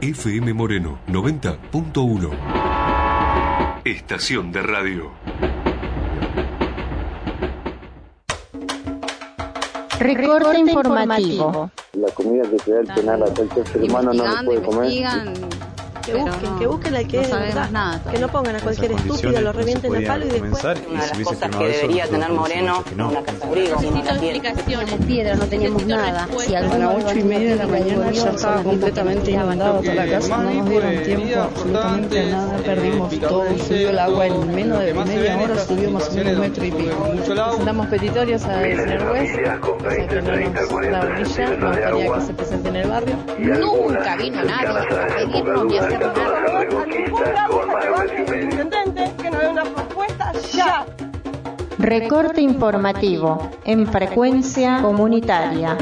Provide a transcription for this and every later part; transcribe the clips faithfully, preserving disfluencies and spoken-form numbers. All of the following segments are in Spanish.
F M Moreno noventa punto uno. Estación de radio. Recorte informativo. La comida que se da el penal a cualquier ser humano no lo puede comer. Que busquen, no, que busquen al que no es verdad, nada, que no pongan a cualquier estúpido, lo revienten a palo y después. Una de las cosas que debería tener Moreno, no. una casa abrigo, una explicaciones. Piedra, no teníamos nada. Si a las ocho y media de la mañana ya estaba completamente inundado toda la casa, no nos dieron tiempo absolutamente a nada, perdimos todo, subió el agua en menos de media hora, subió más o menos un metro y pico. Damos petitorios al señor juez, o sea que no nos da orilla, no quería que se presente en el barrio. Nunca vino nadie a pedirnos ni a hacer Intendente, que nos dé una propuesta ya. Recorte informativo en frecuencia comunitaria.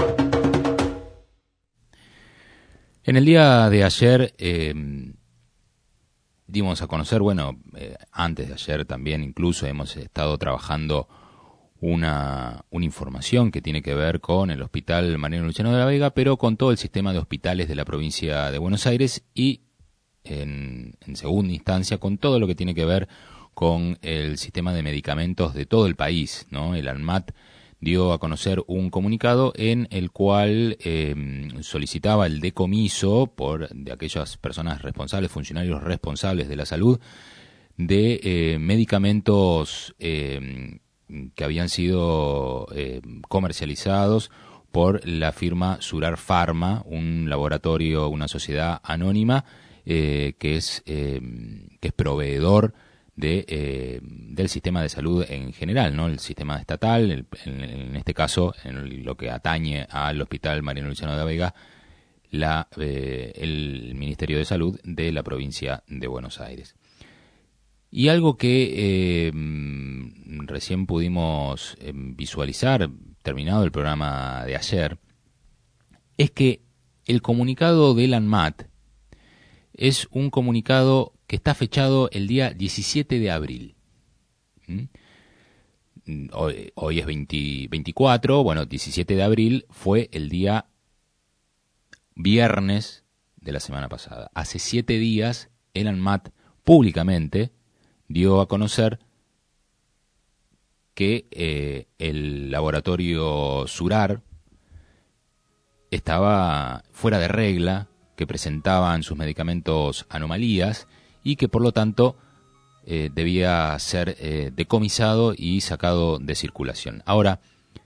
En el día de ayer eh, dimos a conocer, bueno, eh, antes de ayer también incluso hemos estado trabajando una, una información que tiene que ver con el Hospital Mariano Luciano de la Vega, pero con todo el sistema de hospitales de la provincia de Buenos Aires y En, en segunda instancia con todo lo que tiene que ver con el sistema de medicamentos de todo el país, ¿no? El ANMAT dio a conocer un comunicado en el cual eh, solicitaba el decomiso por de aquellas personas responsables, funcionarios responsables de la salud, de eh, medicamentos eh, que habían sido eh, comercializados por la firma Surar Pharma, un laboratorio, una sociedad anónima, Eh, que es eh, que es proveedor de eh, del sistema de salud en general, ¿no? El sistema estatal, el, en, en este caso, en lo que atañe al Hospital Mariano Luciano de la Vega, la eh, el Ministerio de Salud de la provincia de Buenos Aires. Y algo que eh, recién pudimos eh, visualizar, terminado el programa de ayer, es que el comunicado del ANMAT es un comunicado que está fechado el día diecisiete de abril. ¿Mm? Hoy, hoy es veinte, veinticuatro, bueno, diecisiete de abril fue el día viernes de la semana pasada. Hace siete días el ANMAT públicamente dio a conocer que eh, el laboratorio Surar estaba fuera de regla, que presentaban sus medicamentos anomalías y que por lo tanto eh, debía ser eh, decomisado y sacado de circulación. Ahora,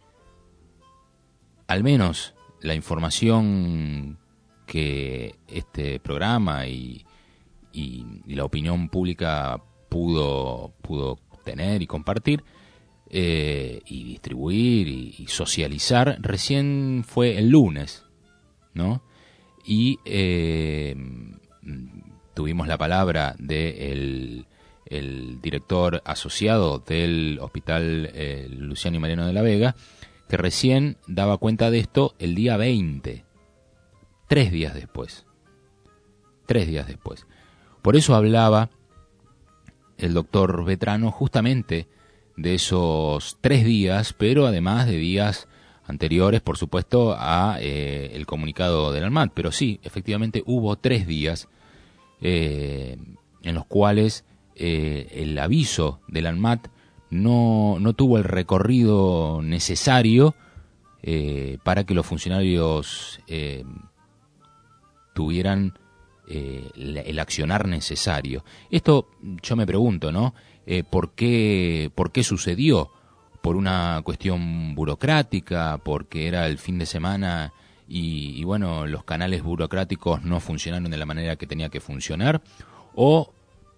al menos la información que este programa y, y, y la opinión pública pudo, pudo tener y compartir eh, y distribuir y, y socializar recién fue el lunes, ¿no? Y eh, tuvimos la palabra del de el director asociado del Hospital eh, Luciano y Mariano de la Vega, que recién daba cuenta de esto el día veinte, tres días después. Tres días después. Por eso hablaba el doctor Vetrano justamente de esos tres días, pero además de días anteriores, por supuesto, a eh, el comunicado del ANMAT. Pero sí, efectivamente hubo tres días eh, en los cuales eh, el aviso del ANMAT no, no tuvo el recorrido necesario eh, para que los funcionarios eh, tuvieran eh, el, el accionar necesario. Esto yo me pregunto, ¿no? Eh, ¿por qué, por qué sucedió? ¿Por una cuestión burocrática, porque era el fin de semana y, y bueno, los canales burocráticos no funcionaron de la manera que tenía que funcionar? ¿O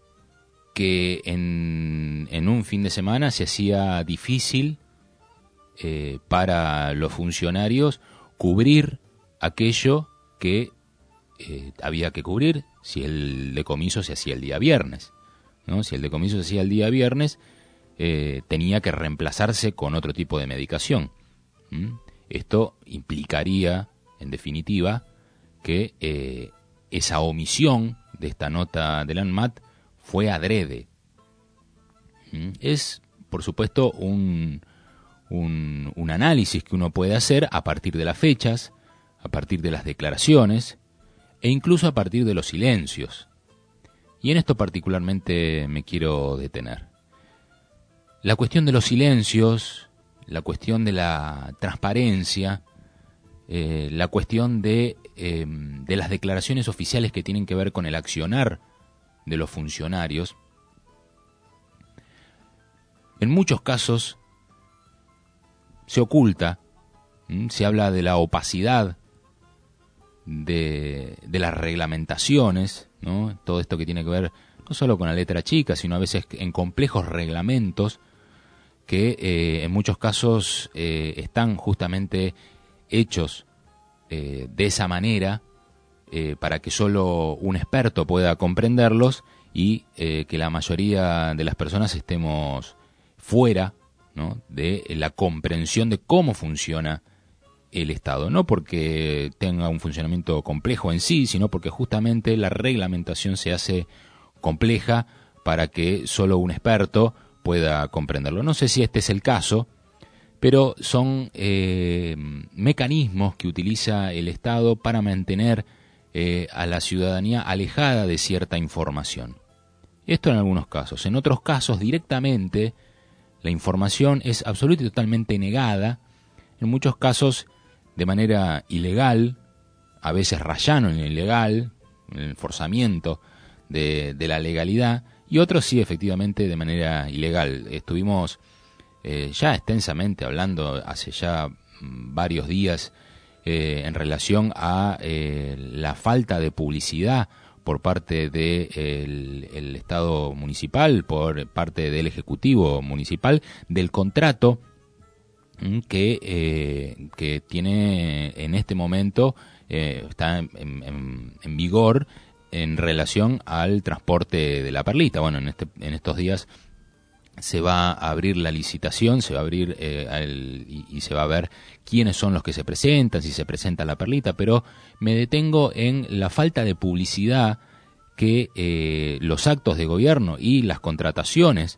que en, en un fin de semana se hacía difícil eh, para los funcionarios cubrir aquello que eh, había que cubrir si el decomiso se hacía el día viernes, ¿no? Si el decomiso se hacía el día viernes, Eh, tenía que reemplazarse con otro tipo de medicación. ¿Mm? Esto implicaría, en definitiva, que eh, esa omisión de esta nota del ANMAT fue adrede. ¿Mm? Es, por supuesto, un, un, un análisis que uno puede hacer a partir de las fechas, a partir de las declaraciones, e incluso a partir de los silencios. Y en esto particularmente me quiero detener. La cuestión de los silencios, la cuestión de la transparencia, eh, la cuestión de, eh, de las declaraciones oficiales que tienen que ver con el accionar de los funcionarios, en muchos casos se oculta, ¿m? Se habla de la opacidad de, de las reglamentaciones, ¿no? Todo esto que tiene que ver no solo con la letra chica, sino a veces en complejos reglamentos que eh, en muchos casos eh, están justamente hechos eh, de esa manera eh, para que solo un experto pueda comprenderlos y eh, que la mayoría de las personas estemos fuera, ¿no?, de la comprensión de cómo funciona el Estado. No porque tenga un funcionamiento complejo en sí, sino porque justamente la reglamentación se hace compleja para que solo un experto pueda comprenderlo. No sé si este es el caso, pero son eh, mecanismos que utiliza el Estado para mantener eh, a la ciudadanía alejada de cierta información. Esto en algunos casos. En otros casos, directamente, la información es absoluta y totalmente negada, en muchos casos de manera ilegal, a veces rayando en lo ilegal, en el forzamiento de, de la legalidad, y otros sí, efectivamente, de manera ilegal. Estuvimos eh, ya extensamente hablando hace ya varios días eh, en relación a eh, la falta de publicidad por parte del el Estado municipal, por parte del Ejecutivo municipal, del contrato que, eh, que tiene en este momento, eh, está en, en, en vigor en relación al transporte de la perlita. Bueno, en, este, en estos días se va a abrir la licitación, se va a abrir eh, el, y, y se va a ver quiénes son los que se presentan, si se presenta la perlita, pero me detengo en la falta de publicidad que eh, los actos de gobierno y las contrataciones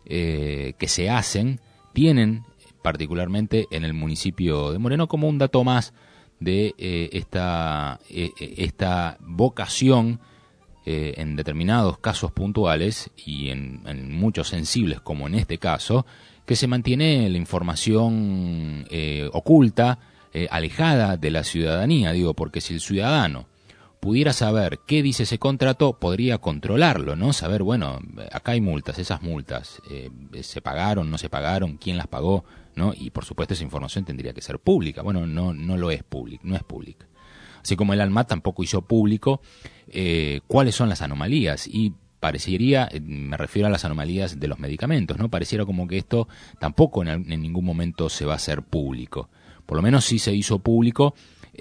eh, que se hacen tienen, particularmente en el municipio de Moreno, como un dato más de eh, esta, eh, esta vocación eh, en determinados casos puntuales y en, en muchos sensibles, como en este caso, que se mantiene la información eh, oculta, eh, alejada de la ciudadanía. Digo, porque si el ciudadano pudiera saber qué dice ese contrato, podría controlarlo, ¿no? Saber, bueno, acá hay multas, esas multas, eh, ¿se pagaron, no se pagaron, quién las pagó, ¿no? Y por supuesto esa información tendría que ser pública. Bueno, no, no lo es pública, no es pública. Así como el ANMAT tampoco hizo público eh, cuáles son las anomalías, y parecería, me refiero a las anomalías de los medicamentos, ¿no? Pareciera como que esto tampoco en, en ningún momento se va a hacer público. Por lo menos sí se hizo público,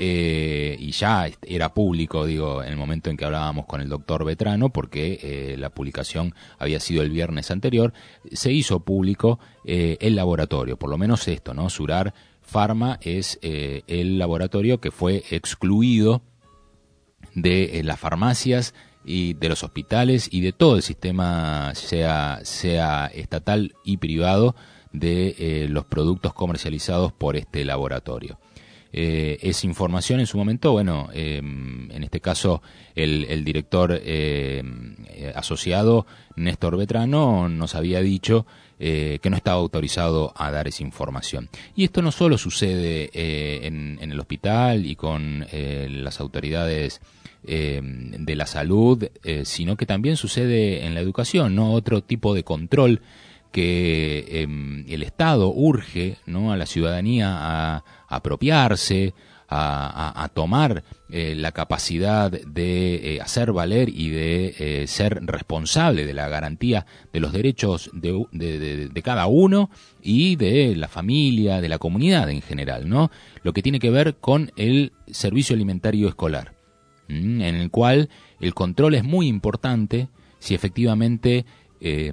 eh, y ya era público, digo, en el momento en que hablábamos con el doctor Vetrano, porque eh, la publicación había sido el viernes anterior, se hizo público eh, el laboratorio, por lo menos esto, ¿no? Surar Pharma es eh, el laboratorio que fue excluido de eh, las farmacias y de los hospitales y de todo el sistema, sea, sea estatal y privado, de eh, los productos comercializados por este laboratorio. Eh, esa información en su momento, bueno, eh, en este caso el, el director eh, asociado, Néstor Vetrano, nos había dicho eh, que no estaba autorizado a dar esa información. Y esto no solo sucede eh, en, en el hospital y con eh, las autoridades eh, de la salud, eh, sino que también sucede en la educación, ¿no? Otro tipo de control que eh, el Estado urge, ¿no?, a la ciudadanía a, a apropiarse, a, a, a tomar eh, la capacidad de eh, hacer valer y de eh, ser responsable de la garantía de los derechos de, de, de, de cada uno y de la familia, de la comunidad en general, ¿no? Lo que tiene que ver con el servicio alimentario escolar, ¿m? En el cual el control es muy importante si efectivamente eh,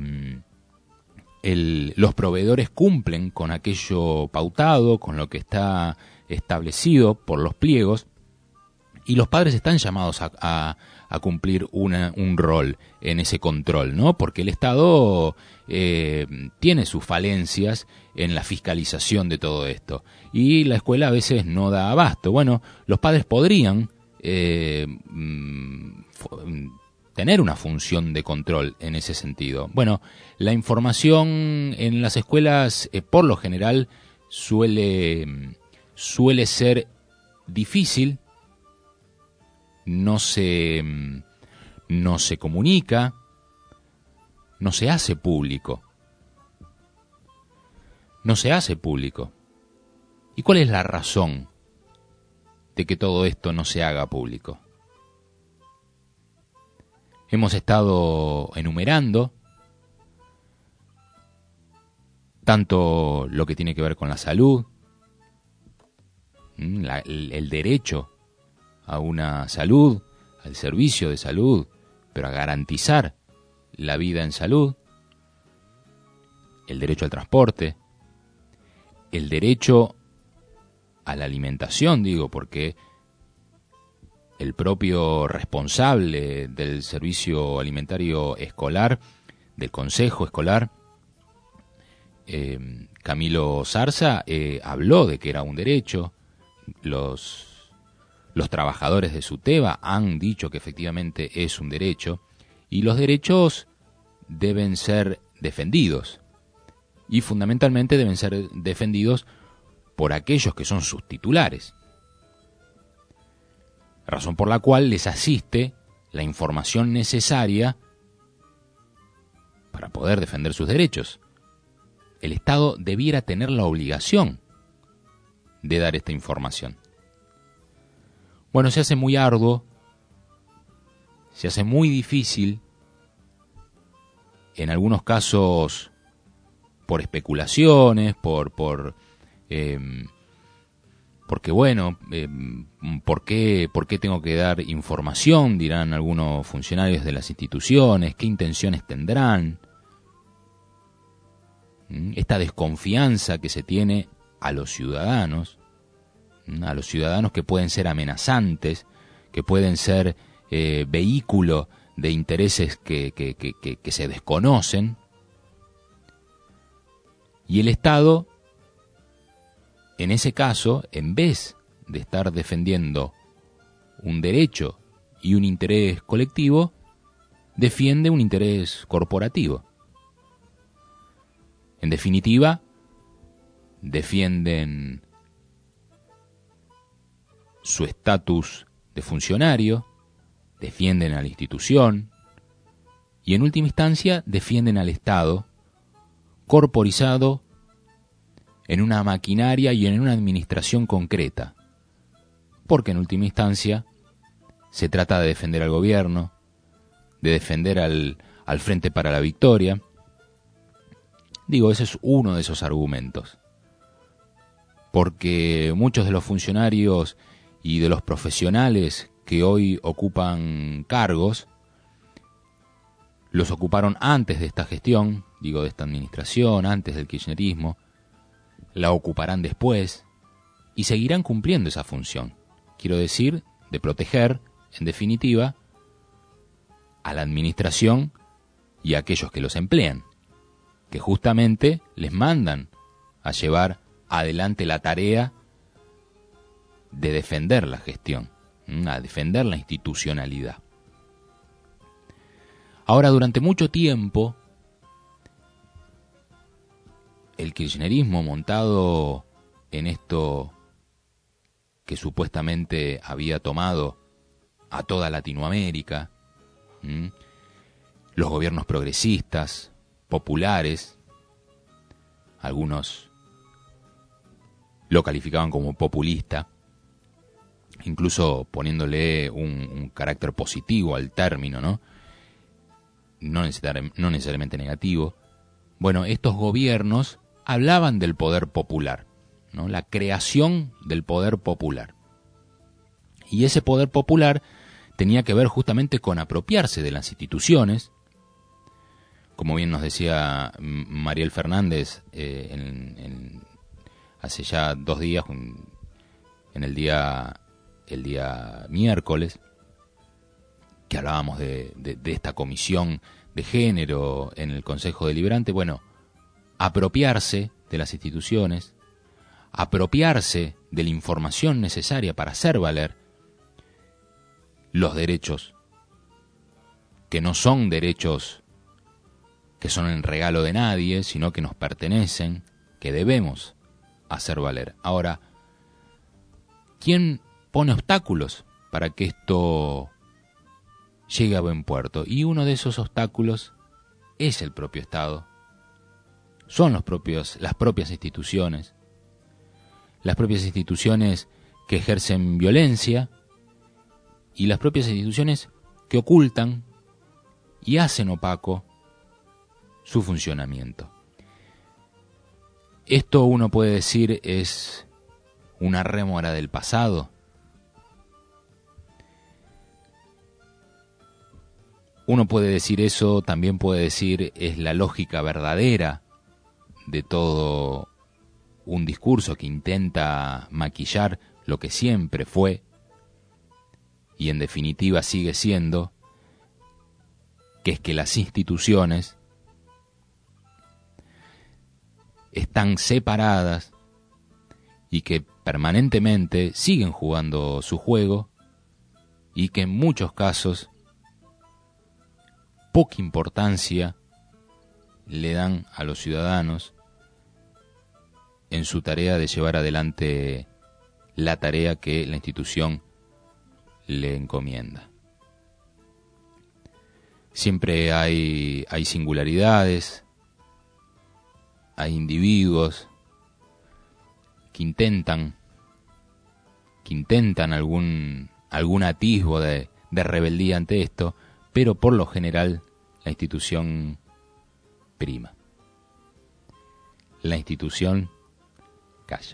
El, los proveedores cumplen con aquello pautado, con lo que está establecido por los pliegos, y los padres están llamados a, a, a cumplir una, un rol en ese control, ¿no? Porque el Estado eh, tiene sus falencias en la fiscalización de todo esto, y la escuela a veces no da abasto. Bueno, los padres podrían eh, mm, tener una función de control en ese sentido. Bueno, la información en las escuelas, eh, por lo general, suele, suele ser difícil, no se, no se comunica, no se hace público. No se hace público. ¿Y cuál es la razón de que todo esto no se haga público? Hemos estado enumerando tanto lo que tiene que ver con la salud, la, el, el derecho a una salud, al servicio de salud, pero a garantizar la vida en salud, el derecho al transporte, el derecho a la alimentación, digo, porque el propio responsable del servicio alimentario escolar, del consejo escolar, eh, Camilo Zarza, eh, habló de que era un derecho. Los, los trabajadores de SUTEBA han dicho que efectivamente es un derecho, y los derechos deben ser defendidos, y fundamentalmente deben ser defendidos por aquellos que son sus titulares. Razón por la cual les asiste la información necesaria para poder defender sus derechos. El Estado debiera tener la obligación de dar esta información. Bueno, se hace muy arduo, se hace muy difícil, en algunos casos por especulaciones, por... por eh, porque bueno, eh, ¿por qué, ¿por qué tengo que dar información? Dirán algunos funcionarios de las instituciones, ¿qué intenciones tendrán? Esta desconfianza que se tiene a los ciudadanos, a los ciudadanos que pueden ser amenazantes, que pueden ser eh, vehículo de intereses que, que, que, que, que se desconocen, y el Estado, en ese caso, en vez de estar defendiendo un derecho y un interés colectivo, defiende un interés corporativo. En definitiva, defienden su estatus de funcionario, defienden a la institución y, en última instancia, defienden al Estado corporizado en una maquinaria y en una administración concreta, porque en última instancia se trata de defender al gobierno, de defender al, al Frente para la Victoria. Digo, ese es uno de esos argumentos, porque muchos de los funcionarios y de los profesionales que hoy ocupan cargos, los ocuparon antes de esta gestión, digo, de esta administración, antes del kirchnerismo, la ocuparán después y seguirán cumpliendo esa función. Quiero decir, de proteger, en definitiva, a la administración y a aquellos que los emplean, que justamente les mandan a llevar adelante la tarea de defender la gestión, a defender la institucionalidad. Ahora, durante mucho tiempo, el kirchnerismo, montado en esto que supuestamente había tomado a toda Latinoamérica, ¿m? los gobiernos progresistas, populares, algunos lo calificaban como populista, incluso poniéndole un, un carácter positivo al término, ¿no? No, necesari- no necesariamente negativo. Bueno, estos gobiernos hablaban del poder popular, ¿no? La creación del poder popular. Y ese poder popular tenía que ver justamente con apropiarse de las instituciones, como bien nos decía Mariel Fernández eh, en, en, hace ya dos días, en el día, el día miércoles, que hablábamos de, de, de esta comisión de género en el Consejo Deliberante. Bueno, apropiarse de las instituciones, apropiarse de la información necesaria para hacer valer los derechos, que no son derechos que son el regalo de nadie, sino que nos pertenecen, que debemos hacer valer. Ahora, ¿quién pone obstáculos para que esto llegue a buen puerto? Y uno de esos obstáculos es el propio Estado, son los propios, las propias instituciones, las propias instituciones que ejercen violencia y las propias instituciones que ocultan y hacen opaco su funcionamiento. Esto uno puede decir es una rémora del pasado. Uno puede decir eso, también puede decir es la lógica verdadera de todo un discurso que intenta maquillar lo que siempre fue y en definitiva sigue siendo, que es que las instituciones están separadas y que permanentemente siguen jugando su juego y que en muchos casos poca importancia le dan a los ciudadanos en su tarea de llevar adelante la tarea que la institución le encomienda. Siempre hay, hay singularidades, hay individuos que intentan, que intentan algún, algún atisbo de, de rebeldía ante esto, pero por lo general la institución prima. La institución calla.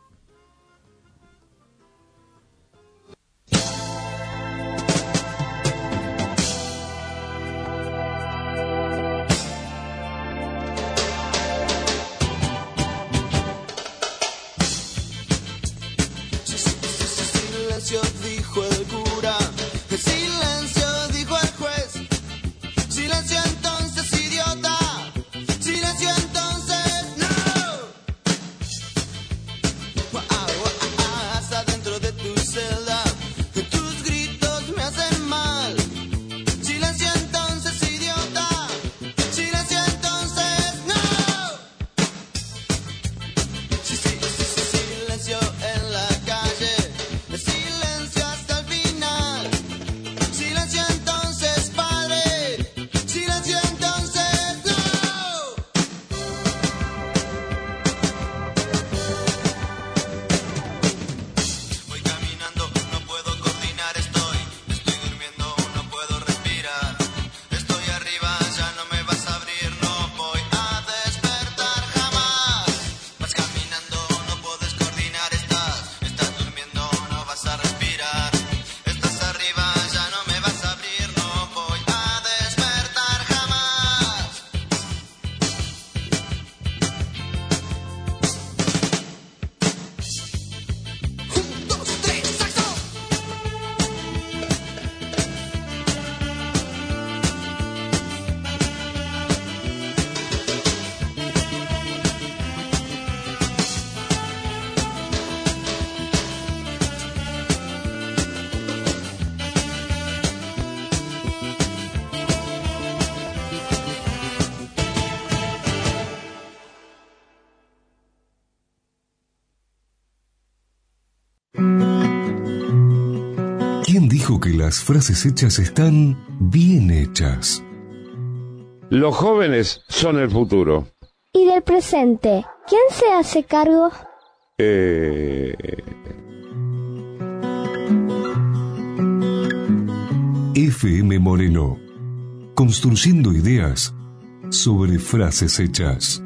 Dijo el cura, el silencio dijo el juez, silencio entonces idiota, silencio entonces no. Hasta dentro de tu celda, tus gritos me hacen mal, silencio entonces idiota, silencio entonces no. Sí, sí, sí, sí, silencio en la calle. Silencio hasta el final. Silencio entonces, padre. Silencio entonces, no. Voy caminando, no puedo coordinar, estoy. Estoy durmiendo, no puedo respirar. Estoy arriba, ya no me vas a abrir, no voy a despertar jamás. Vas caminando, no puedes coordinar, estás. Estás durmiendo, no vas a respirar. Estás arriba, ya no me vas a abrir, no voy a despertar jamás. Un, dos, tres, saxo. ¿Quién dijo que las frases hechas están bien hechas? Los jóvenes son el futuro. ¿Y del presente? ¿Quién se hace cargo? Eh... F M Moreno, construyendo ideas sobre frases hechas.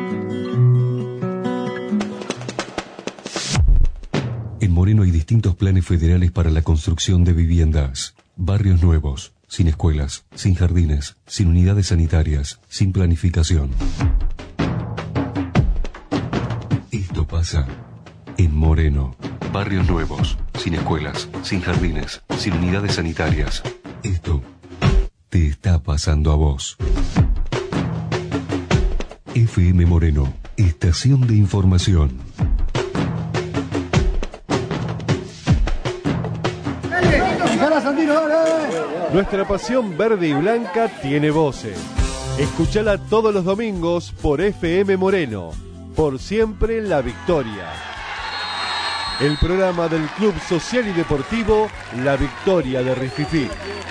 En Moreno hay distintos planes federales para la construcción de viviendas, barrios nuevos, sin escuelas, sin jardines, sin unidades sanitarias, sin planificación. Esto pasa en Moreno. Barrios nuevos, sin escuelas, sin jardines, sin unidades sanitarias. Esto te está pasando a vos. F M Moreno, estación de información. Dejala Santino, dale. Nuestra pasión verde y blanca tiene voces. Escuchala todos los domingos por F M Moreno. Por siempre la victoria. El programa del Club Social y Deportivo La Victoria de Rififí.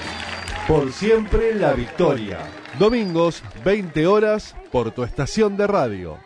Por siempre la victoria. Domingos, veinte horas, por tu estación de radio.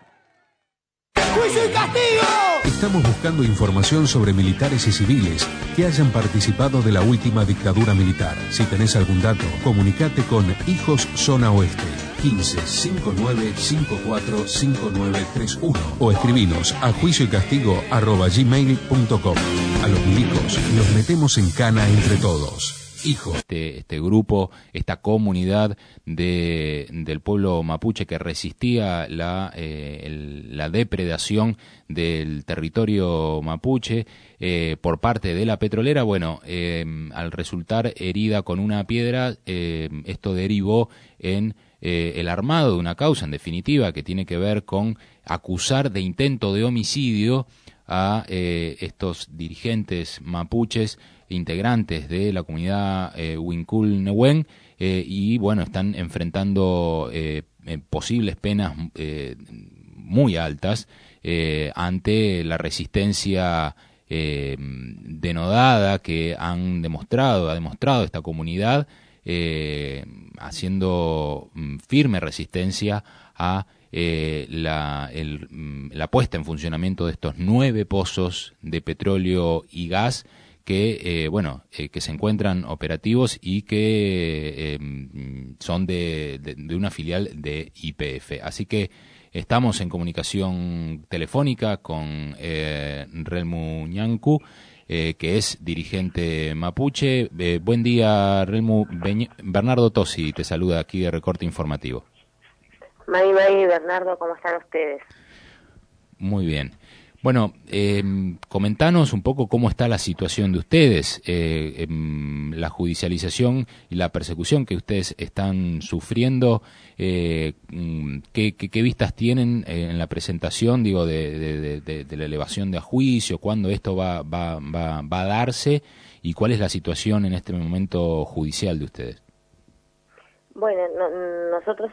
¡Juicio y castigo! Estamos buscando información sobre militares y civiles que hayan participado de la última dictadura militar. Si tenés algún dato, comunicate con Hijos Zona Oeste quince cincuenta y nueve cincuenta y cuatro cincuenta y nueve treinta y uno o escribinos a juicio y castigo arroba gmail punto com. A los milicos los metemos en cana entre todos. Hijo. Este, este grupo, esta comunidad de, del pueblo mapuche que resistía la, eh, el, la depredación del territorio mapuche eh, por parte de la petrolera, bueno, eh, al resultar herida con una piedra, eh, esto derivó en eh, el armado de una causa, en definitiva, que tiene que ver con acusar de intento de homicidio a eh, estos dirigentes mapuches, integrantes de la comunidad eh, Huincul Nehuen, eh, y bueno, están enfrentando eh, eh, posibles penas eh, muy altas eh, ante la resistencia eh, denodada que han demostrado, ha demostrado esta comunidad, eh, haciendo mm, firme resistencia a Eh, la, el, la puesta en funcionamiento de estos nueve pozos de petróleo y gas que, eh, bueno, eh, que se encuentran operativos y que eh, son de, de, de una filial de Y P F. Así que estamos en comunicación telefónica con eh, Relmu Ñancu, eh, que es dirigente mapuche. Eh, buen día, Relmu. Beñ- Bernardo Tosi te saluda aquí de Recorte Informativo. May, May, Bernardo, ¿cómo están ustedes? Muy bien. Bueno, eh, comentanos un poco cómo está la situación de ustedes, eh, eh, la judicialización y la persecución que ustedes están sufriendo, eh, qué, qué, qué vistas tienen en la presentación, digo, de, de, de, de la elevación de a juicio, cuándo esto va, va, va, va a darse y cuál es la situación en este momento judicial de ustedes. Bueno, no, nosotros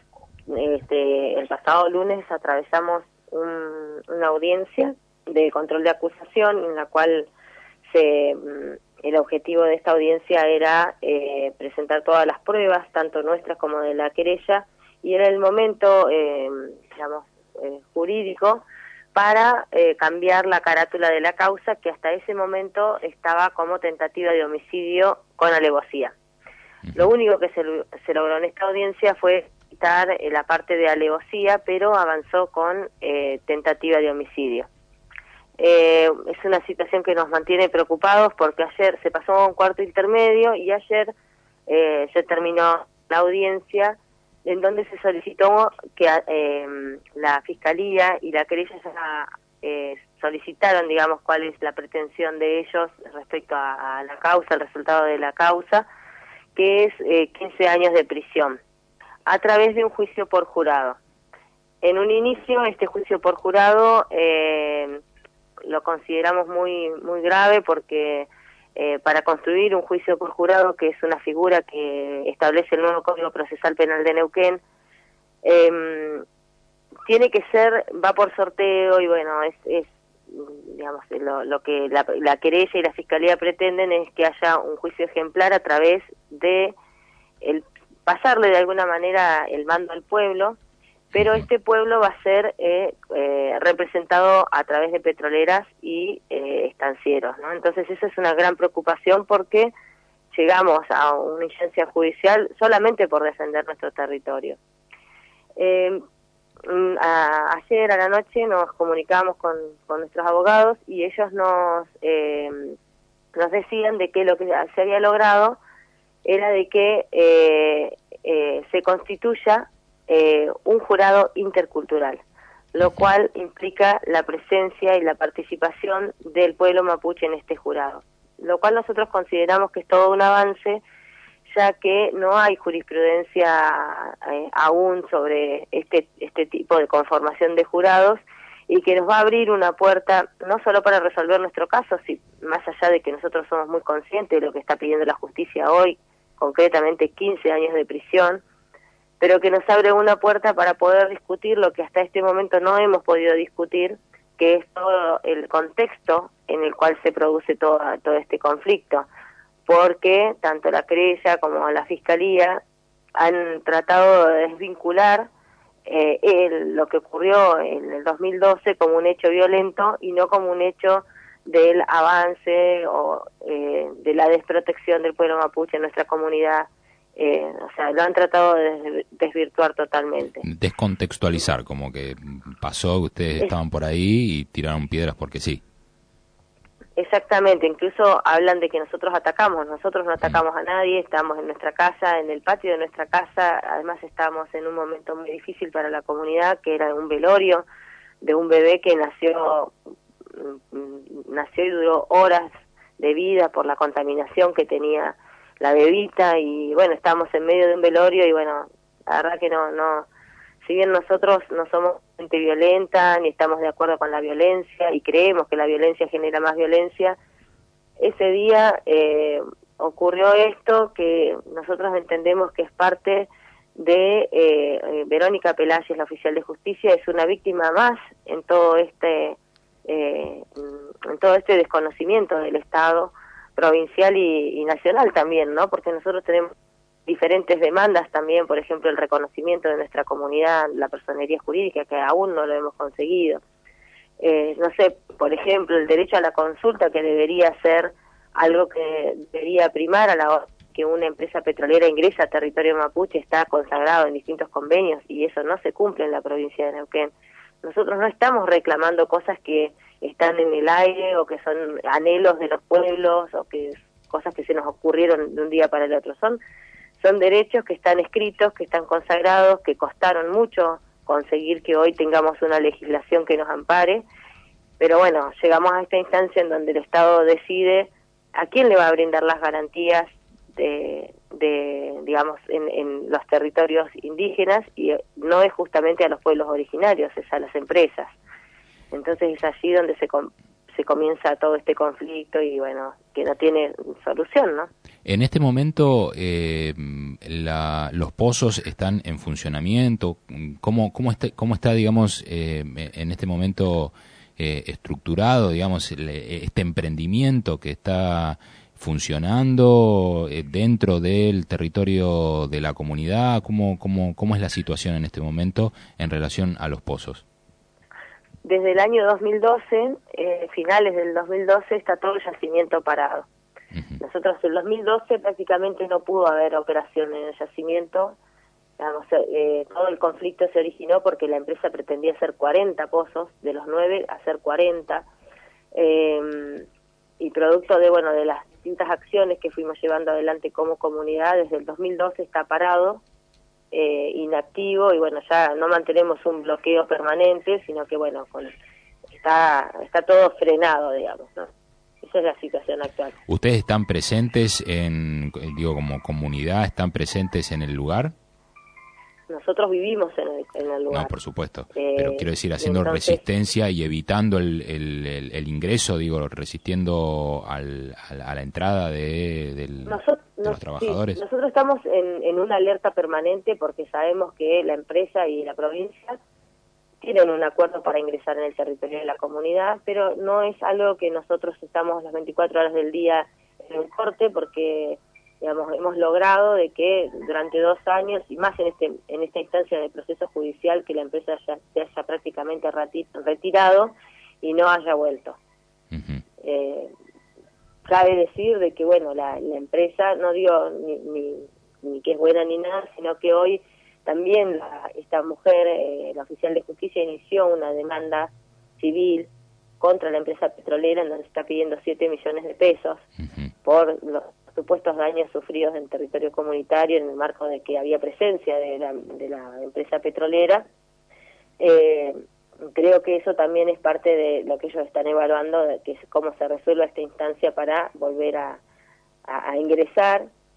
Este, el pasado lunes atravesamos un, una audiencia de control de acusación en la cual se, el objetivo de esta audiencia era eh, presentar todas las pruebas, tanto nuestras como de la querella, y era el momento, eh, digamos, eh, jurídico para eh, cambiar la carátula de la causa, que hasta ese momento estaba como tentativa de homicidio con alevosía. Lo único que se, se logró en esta audiencia fue quitar la parte de alevosía, pero avanzó con eh, tentativa de homicidio. Eh, es una situación que nos mantiene preocupados porque ayer se pasó a un cuarto intermedio y ayer eh, se terminó la audiencia en donde se solicitó que eh, la Fiscalía y la querella ya eh, solicitaron, digamos, cuál es la pretensión de ellos respecto a, a la causa, el resultado de la causa, que es eh, quince años de prisión, a través de un juicio por jurado. En un inicio, este juicio por jurado eh, lo consideramos muy muy grave porque eh, para construir un juicio por jurado, que es una figura que establece el nuevo Código Procesal Penal de Neuquén, eh, tiene que ser, va por sorteo y bueno, es, es digamos, lo, lo que la, la querella y la Fiscalía pretenden es que haya un juicio ejemplar a través de el pasarle de alguna manera el mando al pueblo, pero este pueblo va a ser eh, eh, representado a través de petroleras y eh, estancieros, ¿no? Entonces esa es una gran preocupación porque llegamos a una instancia judicial solamente por defender nuestro territorio. Eh, a, ayer a la noche nos comunicamos con, con nuestros abogados y ellos nos, eh, nos decían de que lo que se había logrado era de que eh, eh, se constituya eh, un jurado intercultural, lo cual implica la presencia y la participación del pueblo mapuche en este jurado, lo cual nosotros consideramos que es todo un avance, ya que no hay jurisprudencia eh, aún sobre este este tipo de conformación de jurados y que nos va a abrir una puerta no solo para resolver nuestro caso, si, más allá de que nosotros somos muy conscientes de lo que está pidiendo la justicia hoy, concretamente quince años de prisión, pero que nos abre una puerta para poder discutir lo que hasta este momento no hemos podido discutir, que es todo el contexto en el cual se produce todo, todo este conflicto, porque tanto la querella como la Fiscalía han tratado de desvincular eh, el, lo que ocurrió en el dos mil doce como un hecho violento y no como un hecho del avance o eh, de la desprotección del pueblo mapuche en nuestra comunidad. Eh, o sea, lo han tratado de desvirtuar totalmente. Descontextualizar, como que pasó, ustedes estaban por ahí y tiraron piedras porque sí. Exactamente, incluso hablan de que nosotros atacamos, nosotros no atacamos a nadie, estamos en nuestra casa, en el patio de nuestra casa, además estamos en un momento muy difícil para la comunidad, que era un velorio de un bebé que nació, nació y duró horas de vida por la contaminación que tenía la bebita, y bueno, estamos en medio de un velorio y bueno, la verdad que no, no, si bien nosotros no somos gente violenta, ni estamos de acuerdo con la violencia, y creemos que la violencia genera más violencia, ese día eh, ocurrió esto que nosotros entendemos que es parte de eh, Verónica Peláez, la oficial de justicia, es una víctima más en todo este, eh, en todo este desconocimiento del Estado provincial y, y nacional también, ¿no? Porque nosotros tenemos diferentes demandas también, por ejemplo, el reconocimiento de nuestra comunidad, la personería jurídica, que aún no lo hemos conseguido. Eh, no sé, por ejemplo, el derecho a la consulta, que debería ser algo que debería primar a la hora que una empresa petrolera ingresa a territorio mapuche, está consagrado en distintos convenios y eso no se cumple en la provincia de Neuquén. Nosotros no estamos reclamando cosas que están en el aire o que son anhelos de los pueblos o que cosas que se nos ocurrieron de un día para el otro. Son Son derechos que están escritos, que están consagrados, que costaron mucho conseguir que hoy tengamos una legislación que nos ampare, pero bueno, llegamos a esta instancia en donde el Estado decide a quién le va a brindar las garantías de, de digamos, en, en los territorios indígenas, y no es justamente a los pueblos originarios, es a las empresas. Entonces es allí donde se com- se comienza todo este conflicto y bueno, que no tiene solución, ¿no? En este momento, eh, la, los pozos están en funcionamiento. ¿Cómo, cómo, está, cómo está, digamos, eh, en este momento eh, estructurado, digamos, el, este emprendimiento que está funcionando eh, dentro del territorio de la comunidad? ¿Cómo, cómo, cómo es la situación en este momento en relación a los pozos? Desde el año dos mil doce, eh, finales del dos mil doce, está todo el yacimiento parado. Uh-huh. Nosotros en el dos mil doce prácticamente no pudo haber operación en el yacimiento. Digamos, eh, todo el conflicto se originó porque la empresa pretendía hacer cuarenta pozos, de los nueve hacer cuarenta, eh, y producto de bueno de las distintas acciones que fuimos llevando adelante como comunidad, desde el dos mil doce está parado, Eh, inactivo, y bueno, ya no mantenemos un bloqueo permanente, sino que bueno, con, está está todo frenado, digamos, ¿no? Esa es la situación actual. ¿Ustedes están presentes en, digo, como comunidad, están presentes en el lugar? Nosotros vivimos en el, en el lugar. No, por supuesto, eh, pero quiero decir, haciendo entonces, resistencia y evitando el, el, el, el ingreso, digo, resistiendo al, a, la, a la entrada de, del, nosotros, de los trabajadores. Sí, nosotros estamos en, en una alerta permanente porque sabemos que la empresa y la provincia tienen un acuerdo para ingresar en el territorio de la comunidad, pero no es algo que nosotros estamos las veinticuatro horas del día en un corte, porque digamos, hemos logrado de que durante dos años, y más en este en esta instancia de proceso judicial, que la empresa ya se haya prácticamente retirado y no haya vuelto. Uh-huh. Eh, cabe decir de que, bueno, la, la empresa, no digo ni, ni, ni que es buena ni nada, sino que hoy también la, esta mujer, eh, la oficial de justicia, inició una demanda civil contra la empresa petrolera en donde está pidiendo siete millones de pesos uh-huh. por los supuestos daños sufridos en territorio comunitario en el marco de que había presencia de la, de la empresa petrolera. Eh, creo que eso también es parte de lo que ellos están evaluando, de que es cómo se resuelva esta instancia para volver a, a, a ingresar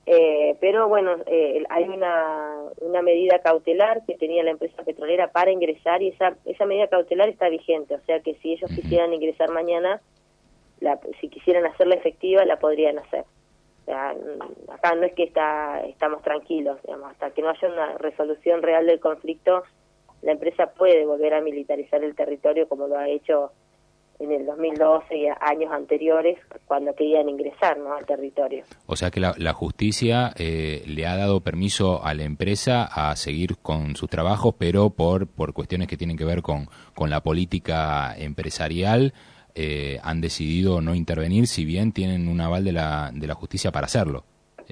Eh, pero bueno, eh, hay una, una medida cautelar que tenía la empresa petrolera para ingresar y esa, esa medida cautelar está vigente, o sea que si ellos quisieran ingresar mañana, la, si quisieran hacerla efectiva, la podrían hacer. O sea, acá no es que está, estamos tranquilos, digamos, hasta que no haya una resolución real del conflicto, la empresa puede volver a militarizar el territorio como lo ha hecho en el dos mil doce y años anteriores cuando querían ingresar, ¿no?, al territorio. O sea que la, la justicia eh, le ha dado permiso a la empresa a seguir con sus trabajos, pero por por cuestiones que tienen que ver con, con la política empresarial eh, han decidido no intervenir, si bien tienen un aval de la, de la justicia para hacerlo.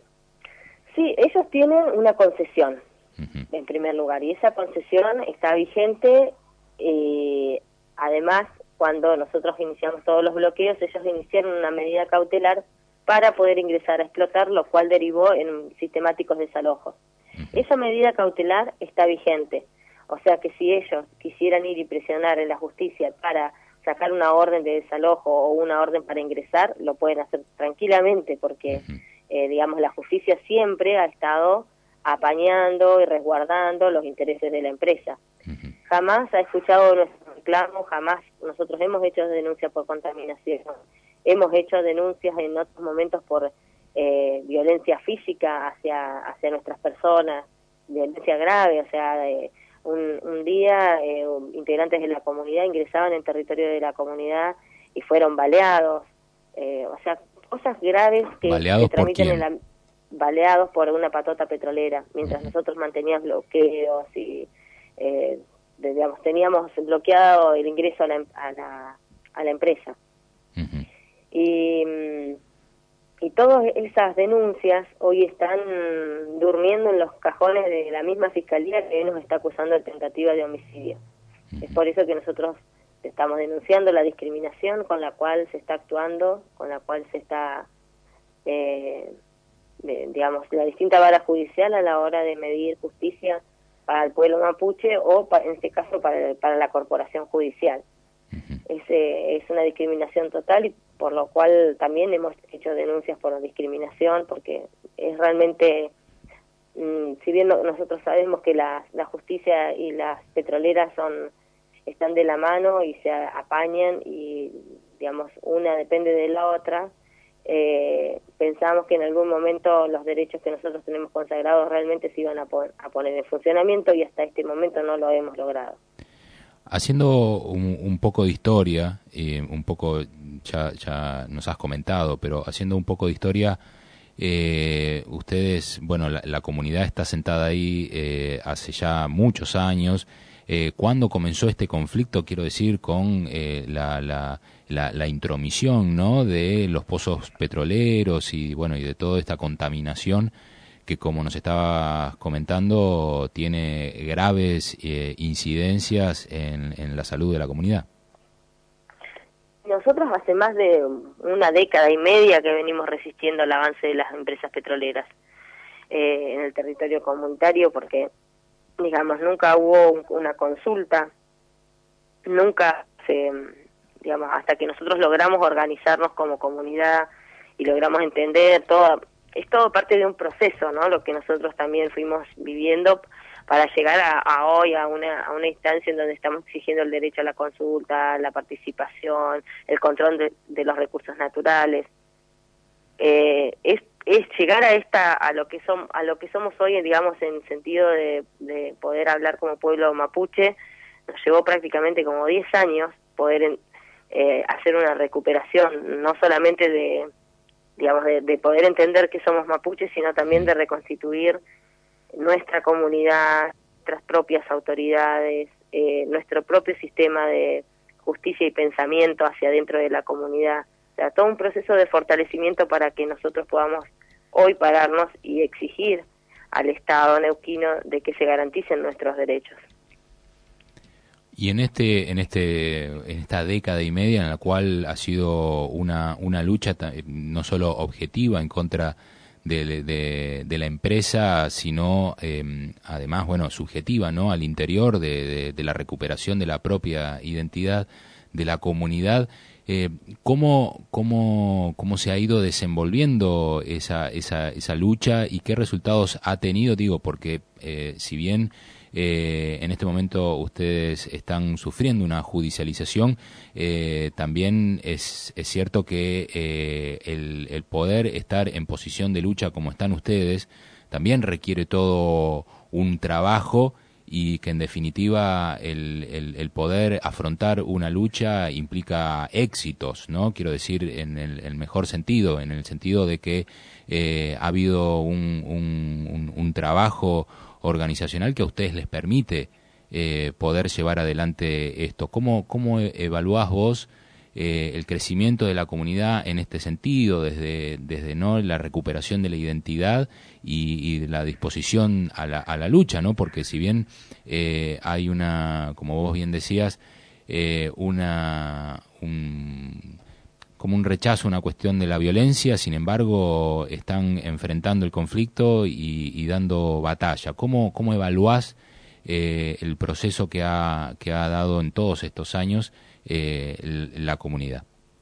Sí, ellos tienen una concesión, uh-huh. en primer lugar, y esa concesión está vigente. Eh, además, cuando nosotros iniciamos todos los bloqueos, ellos iniciaron una medida cautelar para poder ingresar a explotar, lo cual derivó en sistemáticos desalojos. Esa medida cautelar está vigente, o sea que si ellos quisieran ir y presionar en la justicia para sacar una orden de desalojo o una orden para ingresar, lo pueden hacer tranquilamente, porque, eh, digamos, la justicia siempre ha estado apañando y resguardando los intereses de la empresa. Jamás ha escuchado nuestro reclamo, jamás nosotros hemos hecho denuncias por contaminación, hemos hecho denuncias en otros momentos por eh, violencia física hacia hacia nuestras personas, violencia grave, o sea, eh, un, un día eh, integrantes de la comunidad ingresaban en territorio de la comunidad y fueron baleados, eh, o sea, cosas graves que se transmiten en la... baleados por una patota petrolera, mientras nosotros manteníamos bloqueos y eh, de, digamos, teníamos bloqueado el ingreso a la, a la, a la empresa. Uh-huh. Y, y todas esas denuncias hoy están durmiendo en los cajones de la misma fiscalía que nos está acusando de tentativa de homicidio. Uh-huh. Es por eso que nosotros estamos denunciando la discriminación con la cual se está actuando, con la cual se está... Eh, De, digamos, la distinta vara judicial a la hora de medir justicia para el pueblo mapuche o, pa, en este caso, para, para la corporación judicial. Uh-huh. Es, eh, es una discriminación total y por lo cual también hemos hecho denuncias por discriminación, porque es realmente, mmm, si bien no, nosotros sabemos que la, la justicia y las petroleras son están de la mano y se apañan y, digamos, una depende de la otra, Eh, pensamos que en algún momento los derechos que nosotros tenemos consagrados realmente se iban a, pon a poner en funcionamiento y hasta este momento no lo hemos logrado. Haciendo un, un poco de historia, eh, un poco ya, ya nos has comentado, pero haciendo un poco de historia, eh, ustedes, bueno, la, la comunidad está sentada ahí eh, hace ya muchos años. Eh, ¿Cuándo comenzó este conflicto? Quiero decir, con eh, la, la, la, la intromisión, ¿no?, de los pozos petroleros y bueno y de toda esta contaminación que, como nos estabas comentando, tiene graves eh, incidencias en, en la salud de la comunidad. Nosotros hace más de una década y media que venimos resistiendo el avance de las empresas petroleras eh, en el territorio comunitario, porque, digamos, nunca hubo una consulta, nunca se, digamos, hasta que nosotros logramos organizarnos como comunidad y logramos entender todo, es todo parte de un proceso, ¿no?, lo que nosotros también fuimos viviendo para llegar a, a hoy a una, a una instancia en donde estamos exigiendo el derecho a la consulta, la participación, el control de, de los recursos naturales. Eh, es, es llegar a esta, a lo que som, a lo que somos hoy, digamos, en sentido de, de poder hablar como pueblo mapuche. Nos llevó prácticamente como diez años poder eh, hacer una recuperación, no solamente de, digamos, de, de poder entender que somos mapuches, sino también de reconstituir nuestra comunidad, nuestras propias autoridades, eh, nuestro propio sistema de justicia y pensamiento hacia dentro de la comunidad. O sea, todo un proceso de fortalecimiento para que nosotros podamos hoy pararnos y exigir al Estado neuquino de que se garanticen nuestros derechos. Y en este, en este, en esta década y media en la cual ha sido una, una lucha no solo objetiva en contra de, de, de la empresa, sino eh, además, bueno, subjetiva, ¿no?, al interior de, de, de la recuperación de la propia identidad de la comunidad. Eh, ¿cómo, cómo, ¿Cómo se ha ido desenvolviendo esa, esa, esa lucha y qué resultados ha tenido? Digo, porque eh, si bien eh, en este momento ustedes están sufriendo una judicialización, eh, también es, es cierto que eh, el, el poder estar en posición de lucha como están ustedes también requiere todo un trabajo, y que en definitiva el, el, el poder afrontar una lucha implica éxitos, ¿no? Quiero decir, en el, el mejor sentido, en el sentido de que eh, ha habido un, un, un, un trabajo organizacional que a ustedes les permite eh, poder llevar adelante esto. ¿Cómo, cómo evaluás vos eh, el crecimiento de la comunidad en este sentido, desde, desde no la recuperación de la identidad y, y de la disposición a la, a la lucha, ¿no? Porque si bien eh, hay una, como vos bien decías, eh, una un, como un rechazo, una cuestión de la violencia, sin embargo están enfrentando el conflicto y, y dando batalla. ¿Cómo, cómo evaluás eh, el proceso que ha, que ha dado en todos estos años eh, la comunidad?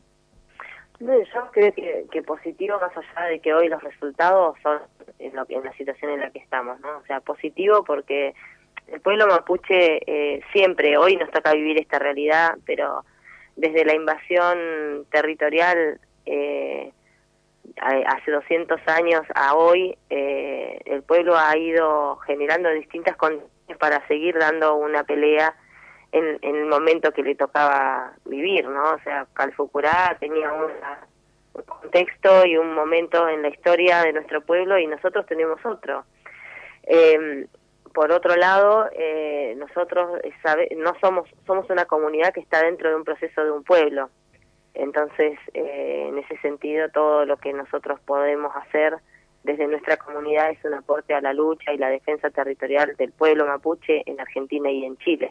No, yo creo que, que positivo, más allá de que hoy los resultados son en, lo, en la situación en la que estamos, ¿no? O sea, positivo porque el pueblo mapuche eh, siempre, hoy nos toca vivir esta realidad, pero desde la invasión territorial eh, hace doscientos años a hoy, eh, el pueblo ha ido generando distintas condiciones para seguir dando una pelea en, en el momento que le tocaba vivir, ¿no? O sea, Calfucurá tenía una, un contexto y un momento en la historia de nuestro pueblo y nosotros tenemos otro. Eh, por otro lado, eh, nosotros sabe, no somos somos una comunidad que está dentro de un proceso de un pueblo. Entonces, eh, en ese sentido, todo lo que nosotros podemos hacer desde nuestra comunidad es un aporte a la lucha y la defensa territorial del pueblo mapuche en Argentina y en Chile.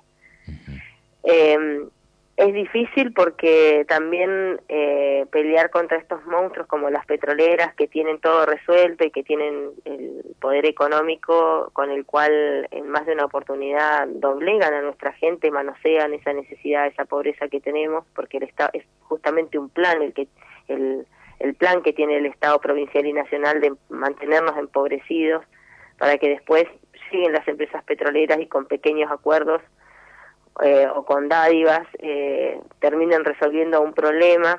Eh, es difícil porque también eh, pelear contra estos monstruos como las petroleras que tienen todo resuelto y que tienen el poder económico con el cual en más de una oportunidad doblegan a nuestra gente, manosean esa necesidad, esa pobreza que tenemos, porque el Estado es justamente un plan el que el el plan que tiene el Estado provincial y nacional de mantenernos empobrecidos para que después lleguen las empresas petroleras y con pequeños acuerdos eh, o con dádivas eh, terminen resolviendo un problema,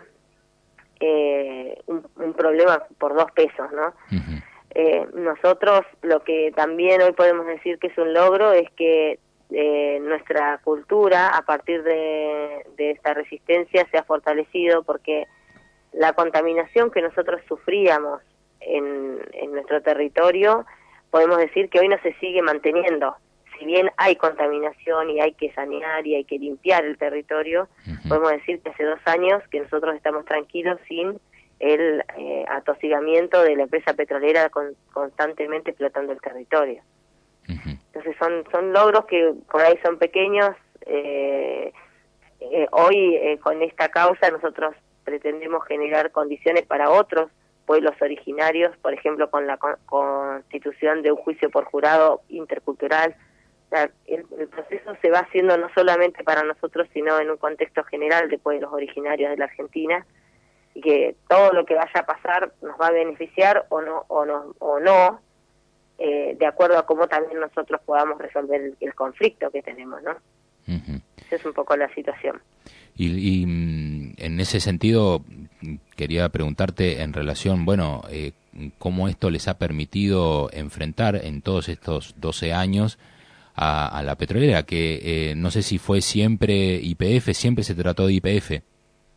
eh, un, un problema por dos pesos, ¿no? Uh-huh. Eh, nosotros lo que también hoy podemos decir que es un logro es que eh, nuestra cultura a partir de, de esta resistencia se ha fortalecido porque la contaminación que nosotros sufríamos en, en nuestro territorio, podemos decir que hoy no se sigue manteniendo. Si bien hay contaminación y hay que sanear y hay que limpiar el territorio, uh-huh. podemos decir que hace dos años que nosotros estamos tranquilos sin el eh, atosigamiento de la empresa petrolera con, constantemente explotando el territorio. Uh-huh. Entonces son, son logros que por ahí son pequeños. Eh, eh, hoy eh, con esta causa nosotros pretendemos generar condiciones para otros pueblos originarios, por ejemplo, con la con, constitución de un juicio por jurado intercultural. O sea, el, el proceso se va haciendo no solamente para nosotros, sino en un contexto general de pueblos originarios de la Argentina, y que todo lo que vaya a pasar nos va a beneficiar o no, o no, o no eh, de acuerdo a cómo también nosotros podamos resolver el, el conflicto que tenemos, ¿no? Uh-huh. Esa es un poco la situación. Y, y en ese sentido quería preguntarte en relación, bueno, eh, cómo esto les ha permitido enfrentar en todos estos doce años a, a la petrolera, que eh, no sé si fue siempre Y P F, siempre se trató de Y P F.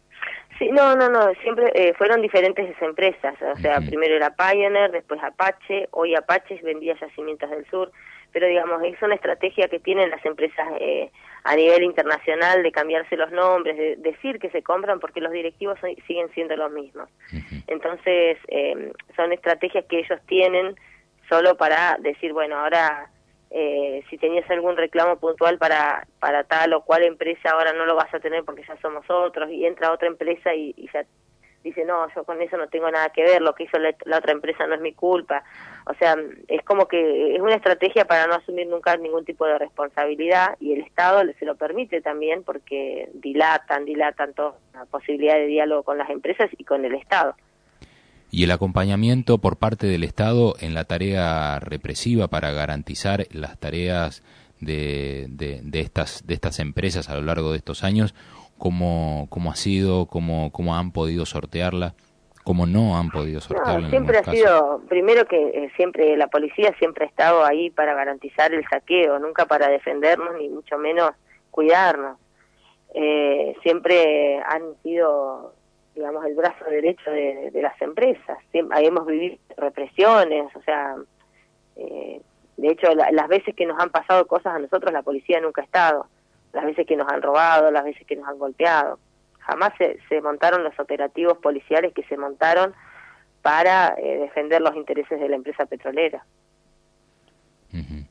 Sí, no, no, no, siempre eh, fueron diferentes empresas, o sea, uh-huh. primero era Pioneer, después Apache, hoy Apache vendía Yacimientos del Sur, pero digamos, es una estrategia que tienen las empresas eh, a nivel internacional de cambiarse los nombres, de decir que se compran porque los directivos son, siguen siendo los mismos. Uh-huh. Entonces, eh, son estrategias que ellos tienen solo para decir, bueno, ahora eh, si tenías algún reclamo puntual para para tal o cual empresa, ahora no lo vas a tener porque ya somos otros, y entra otra empresa y, y ya dice, no, yo con eso no tengo nada que ver, lo que hizo la, la otra empresa no es mi culpa. O sea, es como que es una estrategia para no asumir nunca ningún tipo de responsabilidad, y el Estado se lo permite también porque dilatan, dilatan toda la posibilidad de diálogo con las empresas y con el Estado. Y el acompañamiento por parte del Estado en la tarea represiva para garantizar las tareas de, de, de estas de estas empresas a lo largo de estos años, ¿cómo, cómo ha sido, cómo, cómo han podido sortearla, cómo no han podido sortearla? No, siempre ha casos? sido, primero que eh, siempre la policía siempre ha estado ahí para garantizar el saqueo, nunca para defendernos ni mucho menos cuidarnos. Eh, siempre han sido, digamos, el brazo derecho de, de las empresas. Siempre, hemos vivido represiones, o sea, eh, de hecho, la, las veces que nos han pasado cosas a nosotros, la policía nunca ha estado. Las veces que nos han robado, las veces que nos han golpeado. Jamás se, se montaron los operativos policiales que se montaron para eh, defender los intereses de la empresa petrolera. Uh-huh.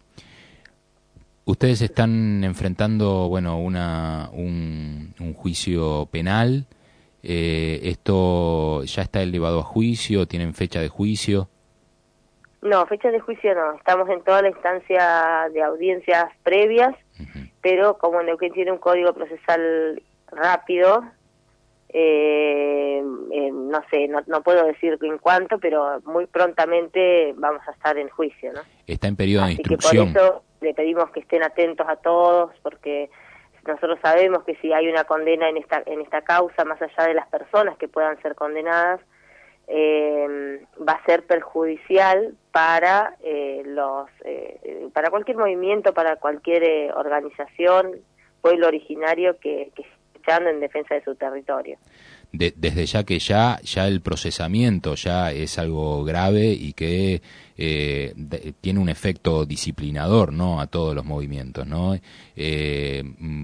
Ustedes están enfrentando, bueno, una un, un juicio penal. Eh, ¿Esto ya está elevado a juicio? ¿Tienen fecha de juicio? No, fecha de juicio no. Estamos en toda la instancia de audiencias previas, uh-huh. pero como Neuquén tiene un código procesal rápido, eh, eh, no sé, no, no puedo decir en cuánto, pero muy prontamente vamos a estar en juicio, ¿no? Está en periodo Así de instrucción. Que por eso le pedimos que estén atentos a todos, porque nosotros sabemos que si hay una condena en esta en esta causa, más allá de las personas que puedan ser condenadas, eh, va a ser perjudicial para eh, los eh, para cualquier movimiento, para cualquier eh, organización, pueblo originario que, que esté luchando en defensa de su territorio. De, desde ya que ya ya el procesamiento ya es algo grave y que eh, de, tiene un efecto disciplinador, ¿no?, a todos los movimientos, ¿no? Eh,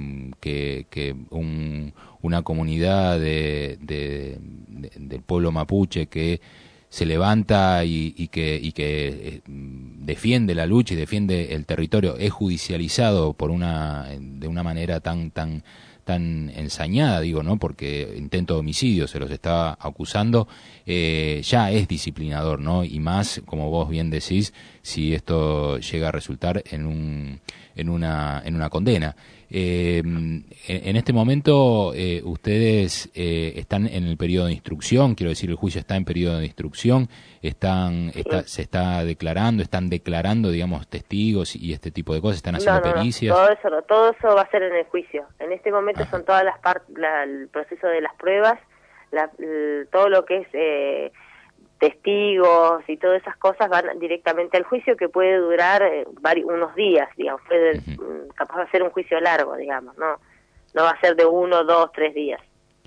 que que un, una comunidad de, de, de, del pueblo mapuche que se levanta y, y que y que eh, defiende la lucha y defiende el territorio es judicializado por una de una manera tan tan tan ensañada, digo, ¿no?, porque intento de homicidio se los está acusando, eh, ya es disciplinador, ¿no?, y más, como vos bien decís, si esto llega a resultar en un en una en una condena. Eh, en, en este momento eh, ustedes eh, están en el periodo de instrucción, quiero decir, el juicio está en periodo de instrucción, están está, se está declarando, están declarando, digamos, testigos y este tipo de cosas, están haciendo no, no, pericias. No, todo eso no, todo eso va a ser en el juicio. En este momento Ajá. son todas las partes, el proceso de las pruebas, la, el, todo lo que es eh, testigos y todas esas cosas van directamente al juicio, que puede durar eh, varios, unos días, digamos, puede, uh-huh. capaz de ser un juicio largo, digamos, no no va a ser de uno, dos, tres días.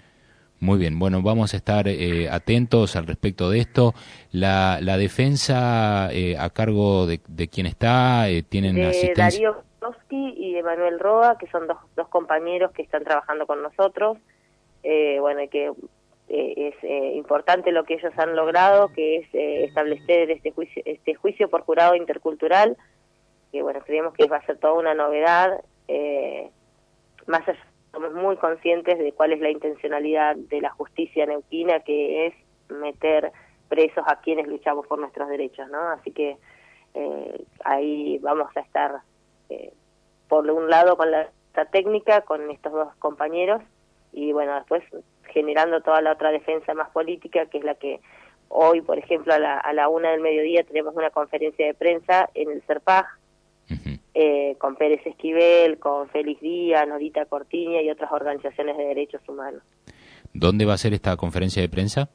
Muy bien, bueno, vamos a estar eh, atentos al respecto de esto. La, la defensa eh, a cargo de, de quién está, eh, tienen de asistencia. Darío Kowski y de Manuel Roa, que son dos, dos compañeros que están trabajando con nosotros, eh, bueno, y que Eh, es eh, importante lo que ellos han logrado, que es eh, establecer este juicio este juicio por jurado intercultural, que bueno, creemos que va a ser toda una novedad, eh, más allá, somos muy conscientes de cuál es la intencionalidad de la justicia neuquina, que es meter presos a quienes luchamos por nuestros derechos, ¿no? Así que eh, ahí vamos a estar eh, por un lado con la, la técnica, con estos dos compañeros, y bueno, después generando toda la otra defensa más política, que es la que hoy, por ejemplo, a la, a la una del mediodía tenemos una conferencia de prensa en el CERPAG, uh-huh. eh, con Pérez Esquivel, con Félix Díaz, Norita Cortiña y otras organizaciones de derechos humanos. ¿Dónde va a ser esta conferencia de prensa?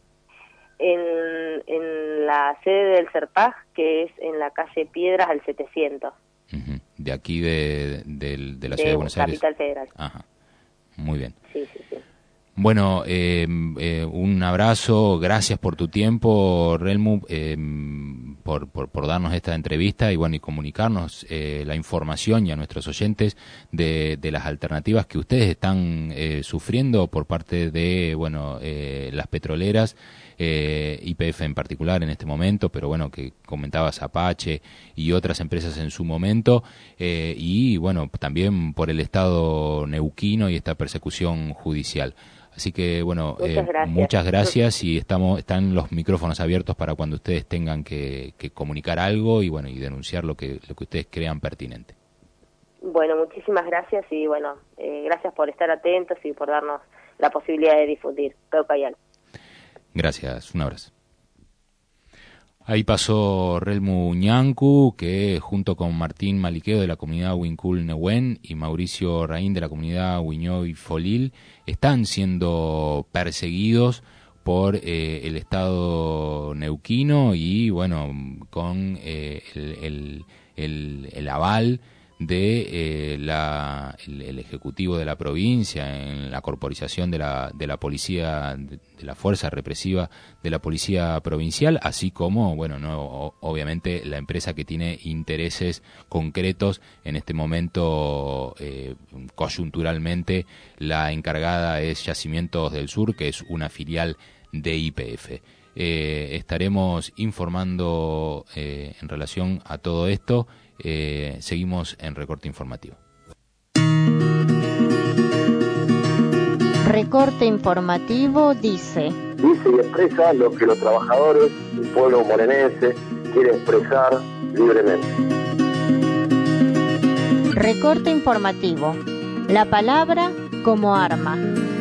En, en la sede del CERPAG, que es en la calle Piedras al setecientos. Uh-huh. ¿De aquí de, de, de la ciudad de, de Buenos Aires? Capital Federal. Ajá. Muy bien. Sí, sí, sí. Bueno, eh, eh, un abrazo, gracias por tu tiempo, Relmu, eh, por, por, por darnos esta entrevista y bueno, y comunicarnos eh, la información y a nuestros oyentes de, de las alternativas que ustedes están eh, sufriendo por parte de, bueno, eh, las petroleras, eh, Y P F en particular en este momento, pero bueno, que comentabas Apache y otras empresas en su momento, eh, y bueno, también por el Estado neuquino y esta persecución judicial. Así que, bueno, muchas, eh, gracias. muchas gracias y estamos están los micrófonos abiertos para cuando ustedes tengan que, que comunicar algo y, bueno, y denunciar lo que, lo que ustedes crean pertinente. Bueno, muchísimas gracias y, bueno, eh, gracias por estar atentos y por darnos la posibilidad de difundir. Caucayal. Gracias, un abrazo. Ahí pasó Relmu Ñancu, que junto con Martín Maliqueo de la comunidad Huincul Nehuen y Mauricio Raín de la comunidad Huiñoy Folil están siendo perseguidos por eh, el Estado neuquino y, bueno, con eh, el, el, el, el aval de eh, la, el, el Ejecutivo de la provincia, en la corporización de la, de la policía, de, de la fuerza represiva de la policía provincial, así como, bueno, no, obviamente la empresa que tiene intereses concretos en este momento, eh, coyunturalmente, la encargada es Yacimientos del Sur, que es una filial de Y P F. Eh, estaremos informando eh, en relación a todo esto. Eh, seguimos en Recorte Informativo. Recorte Informativo dice: Dice y expresa lo que los trabajadores del pueblo morenense quieren expresar libremente. Recorte Informativo. La palabra como arma.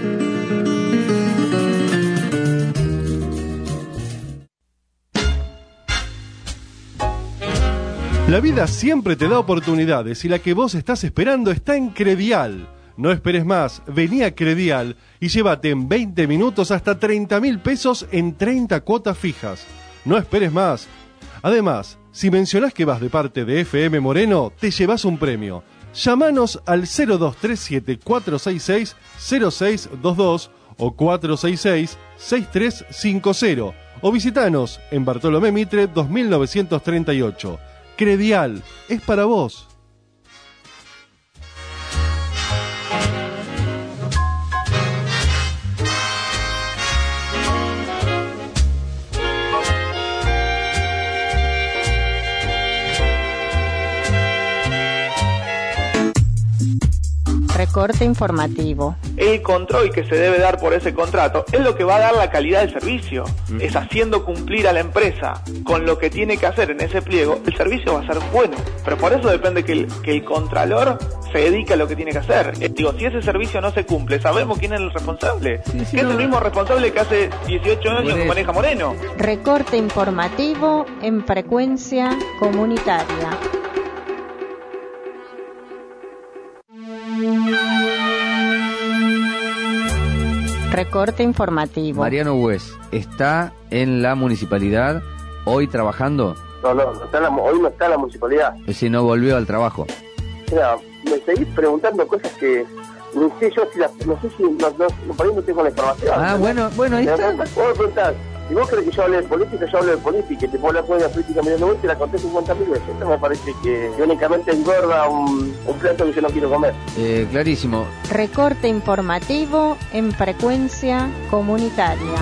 La vida siempre te da oportunidades y la que vos estás esperando está en Credial. No esperes más, vení a Credial y llévate en veinte minutos hasta treinta mil pesos en treinta cuotas fijas. No esperes más. Además, si mencionás que vas de parte de F M Moreno, te llevas un premio. Llámanos al cero dos tres siete cuatro seis seis cero seis dos dos o cuatro seis seis seis tres cinco cero o visitanos en Bartolomé Mitre dos mil novecientos treinta y ocho. Credial, es para vos. Recorte Informativo. El control que se debe dar por ese contrato es lo que va a dar la calidad del servicio. Mm. Es haciendo cumplir a la empresa con lo que tiene que hacer en ese pliego, el servicio va a ser bueno. Pero por eso depende que el, que el contralor se dedique a lo que tiene que hacer. Eh, digo, si ese servicio no se cumple, ¿sabemos quién es el responsable? Sí, sí, que no, es el mismo responsable que hace dieciocho años que maneja Moreno. Recorte Informativo en frecuencia comunitaria. Recorte Informativo. Mariano Hues, ¿está en la municipalidad hoy trabajando? No, no, no está en la, hoy no está en la municipalidad. Es decir, no volvió al trabajo. Mira, me seguís preguntando cosas que no sé yo si las, no sé si, no, no, por ahí no tengo la información. Ah, bueno, bueno, ahí está. Vos me preguntás, si vos crees que yo hable de política, yo hablo de política, y que te puedo hablar de política medio nuevo y te la conté cincuenta mil veces. Esto me parece que únicamente engorda un, un plato que yo no quiero comer. Eh, clarísimo. Recorte Informativo en frecuencia comunitaria.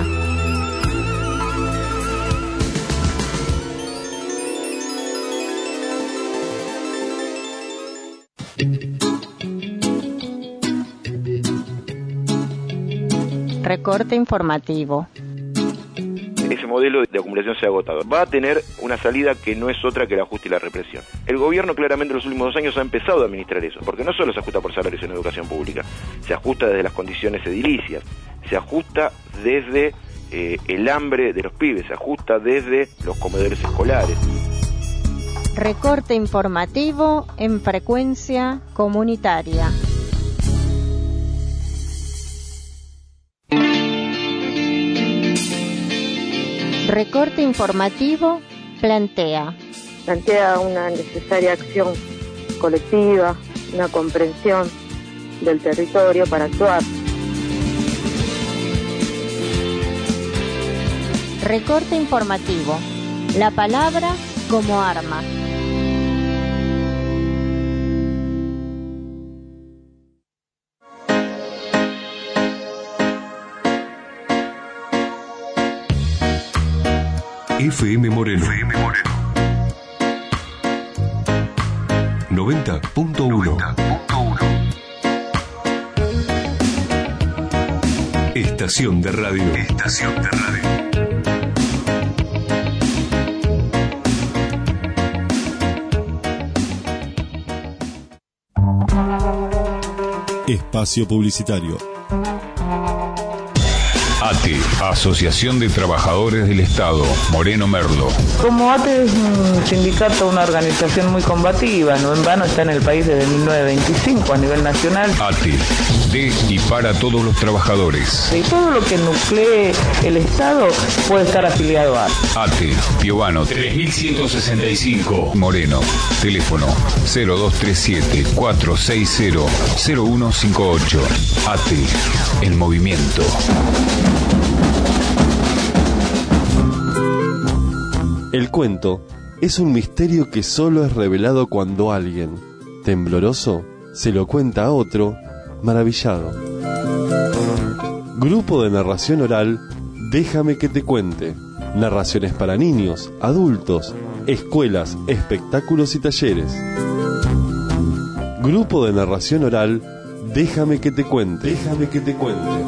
Recorte Informativo. Ese modelo de acumulación sea agotador. Va a tener una salida que no es otra que el ajuste y la represión. El gobierno claramente en los últimos dos años ha empezado a administrar eso, porque no solo se ajusta por salarios en educación pública, se ajusta desde las condiciones edilicias, se ajusta desde eh, el hambre de los pibes, se ajusta desde los comedores escolares. Recorte Informativo en frecuencia comunitaria. Recorte Informativo plantea. Plantea una necesaria acción colectiva, una comprensión del territorio para actuar. Recorte Informativo. La palabra como arma. F M Moreno. F M Moreno. noventa punto uno. Estación de radio. Estación de radio. Espacio publicitario. A T E, Asociación de Trabajadores del Estado, Moreno Merlo. Como A T E es un sindicato, una organización muy combativa, no en vano está en el país desde mil novecientos veinticinco a nivel nacional. A T E, de y para todos los trabajadores. Y todo lo que nuclee el Estado puede estar afiliado a A T E, Piovano tres mil ciento sesenta y cinco, Moreno. Teléfono cero dos tres siete, cuatro seis cero, cero uno cinco ocho. A T E, el movimiento. El cuento es un misterio que solo es revelado cuando alguien, tembloroso, se lo cuenta a otro, maravillado. Grupo de narración oral, Déjame que te cuente. Narraciones para niños, adultos, escuelas, espectáculos y talleres. Grupo de narración oral, Déjame que te cuente. Déjame que te cuente.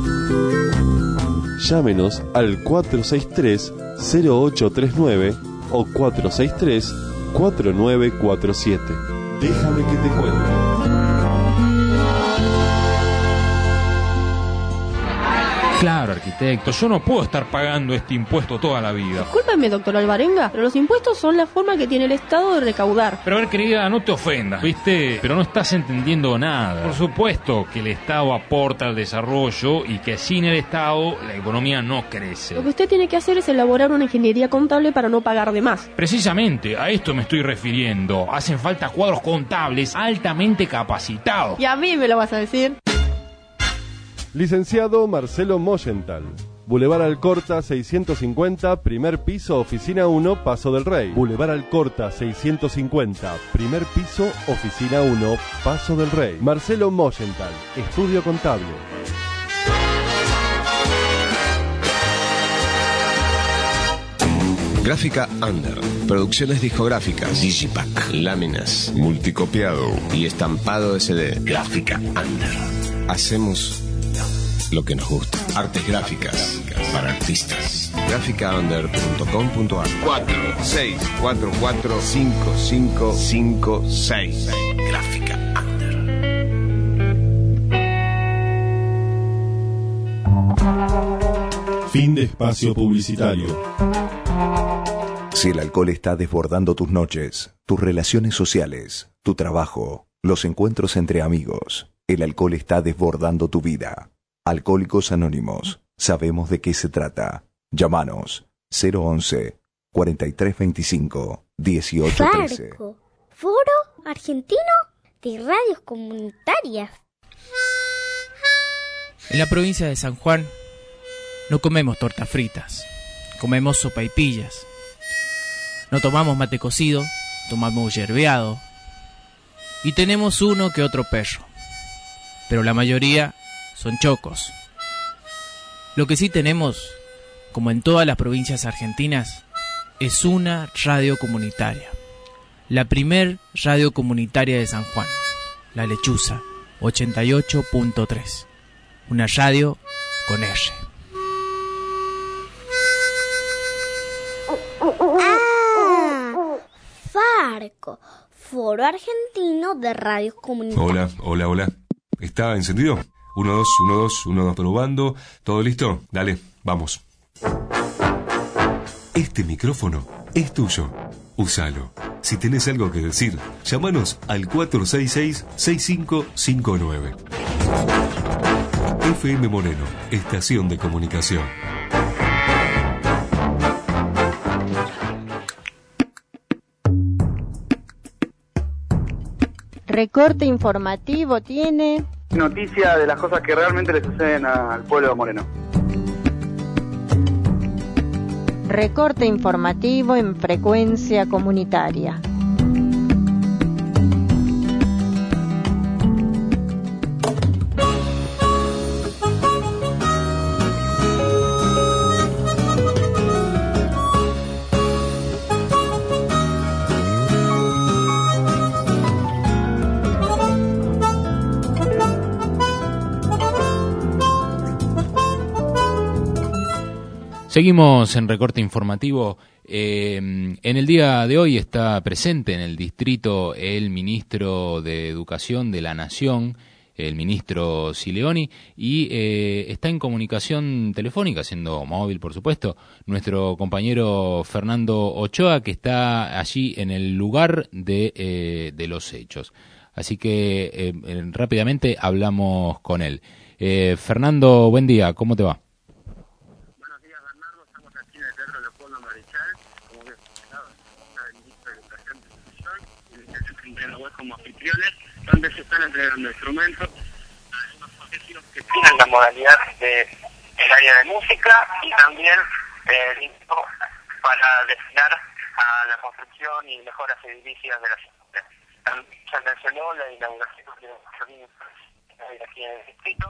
Llámenos al cuatro seis tres, cero ocho tres nueve o cuatro seis tres, cuatro nueve cuatro siete. Déjame que te cuente. Claro, arquitecto, yo no puedo estar pagando este impuesto toda la vida. Discúlpeme, doctor Alvarenga, pero los impuestos son la forma que tiene el Estado de recaudar. Pero a ver, querida, no te ofendas, ¿viste? Pero no estás entendiendo nada. Por supuesto que el Estado aporta al desarrollo y que sin el Estado la economía no crece. Lo que usted tiene que hacer es elaborar una ingeniería contable para no pagar de más. Precisamente, a esto me estoy refiriendo. Hacen falta cuadros contables altamente capacitados. Y a mí me lo vas a decir. Licenciado Marcelo Moyenthal. Boulevard Alcorta seiscientos cincuenta, primer piso, oficina uno, Paso del Rey. Boulevard Alcorta seiscientos cincuenta, primer piso, oficina uno, Paso del Rey. Marcelo Moyenthal, estudio contable. Gráfica Under, producciones discográficas, Digipack, láminas, multicopiado y estampado de C D. Gráfica Under. Hacemos lo que nos gusta. Artes gráficas para artistas. gráfica under punto com punto a r. cuatro seis cuatro cuatro cinco cinco cinco seis. Gráfica Under. Fin de espacio publicitario. Si el alcohol está desbordando tus noches, tus relaciones sociales, tu trabajo, los encuentros entre amigos, el alcohol está desbordando tu vida. Alcohólicos Anónimos, sabemos de qué se trata. Llámanos cero once, cuarenta y tres veinticinco, dieciocho trece. Farco, Foro Argentino de Radios Comunitarias. En la provincia de San Juan no comemos tortas fritas, comemos sopaipillas. No tomamos mate cocido, tomamos yerbeado. Y tenemos uno que otro perro. Pero la mayoría son chocos. Lo que sí tenemos, como en todas las provincias argentinas, es una radio comunitaria. La primer radio comunitaria de San Juan, La Lechuza, ochenta y ocho punto tres. Una radio con R. Ah, Farco, Foro Argentino de Radios Comunitarias. Hola, hola, hola. ¿Está encendido? uno, dos, uno, dos, uno, dos, probando. ¿Todo listo? Dale, vamos. Este micrófono es tuyo. Úsalo. Si tenés algo que decir, llámanos al cuatro seis seis, seis cinco cinco nueve. F M Moreno, estación de comunicación. Recorte informativo tiene... Noticia de las cosas que realmente le suceden al pueblo de Moreno. Recorte informativo en frecuencia comunitaria. Seguimos en Recorte Informativo. Eh, en el día de hoy está presente en el distrito el ministro de Educación de la Nación, el ministro Sileoni, y eh, está en comunicación telefónica, siendo móvil, por supuesto, nuestro compañero Fernando Ochoa, que está allí en el lugar de, eh, de los hechos. Así que eh, rápidamente hablamos con él. Eh, Fernando, buen día, ¿cómo te va? Buenos días, Bernardo. Estamos aquí en el Teatro Leopoldo Marechal, como que el ministro de Educación de Educación y el ministro de Web como anfitriones, donde se están entregando instrumentos a algunos colegios que tienen la modalidad del de área de música y también el eh, para destinar a la construcción y mejoras edilicias de la ciudad. También se mencionó la inauguración de un aquí en el distrito.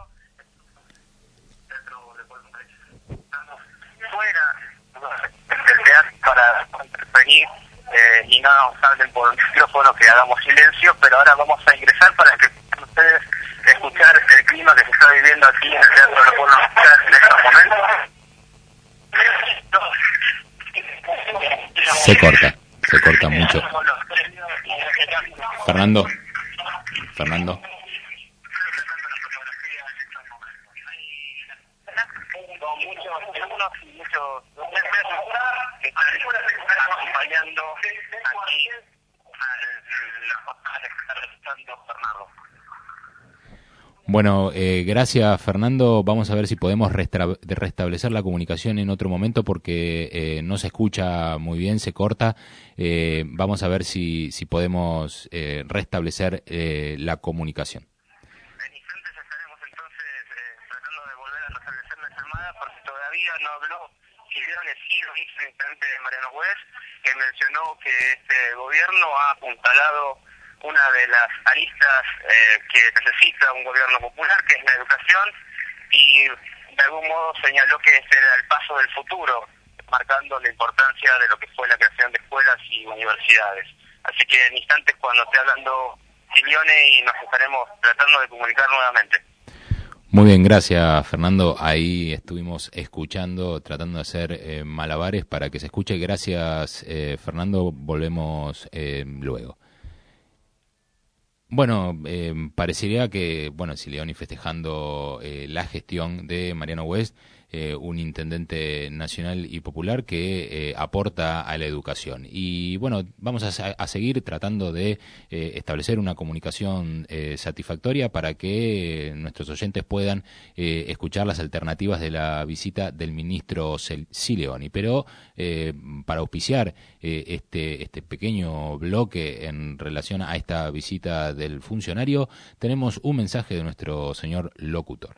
Estamos fuera del teatro para intervenir eh, y no nos hablen por el micrófono, que hagamos silencio, pero ahora vamos a ingresar para que puedan ustedes escuchar el clima que se está viviendo aquí en el Teatro Leopoldo Marechal en estos momentos. Se corta, se corta mucho. Fernando, Fernando. Que están acompañando aquí a las jornadas que está realizando Fernando. Bueno, eh, gracias Fernando. Vamos a ver si podemos restra- restablecer la comunicación en otro momento porque eh, no se escucha muy bien, se corta. Eh, vamos a ver si, si podemos eh, restablecer eh, la comunicación. En instantes estaremos entonces eh, tratando de volver a restablecer la llamada porque todavía no habló. Sileoni sí lo hizo el intendente Mariano West, que mencionó que este gobierno ha apuntalado una de las aristas eh, que necesita un gobierno popular, que es la educación, y de algún modo señaló que este era el paso del futuro, marcando la importancia de lo que fue la creación de escuelas y universidades. Así que en instantes, cuando esté hablando Sileoni, y nos estaremos tratando de comunicar nuevamente. Muy bien, gracias Fernando. Ahí estuvimos escuchando, tratando de hacer eh, malabares para que se escuche. Gracias eh, Fernando, volvemos eh, luego. Bueno, eh, parecería que, bueno, Sileoni festejando eh, la gestión de Mariano West, eh, un intendente nacional y popular que eh, aporta a la educación. Y bueno, vamos a, a seguir tratando de eh, establecer una comunicación eh, satisfactoria para que nuestros oyentes puedan eh, escuchar las alternativas de la visita del ministro Sileoni. Pero eh, para auspiciar eh, este, este pequeño bloque en relación a esta visita del funcionario, tenemos un mensaje de nuestro señor locutor.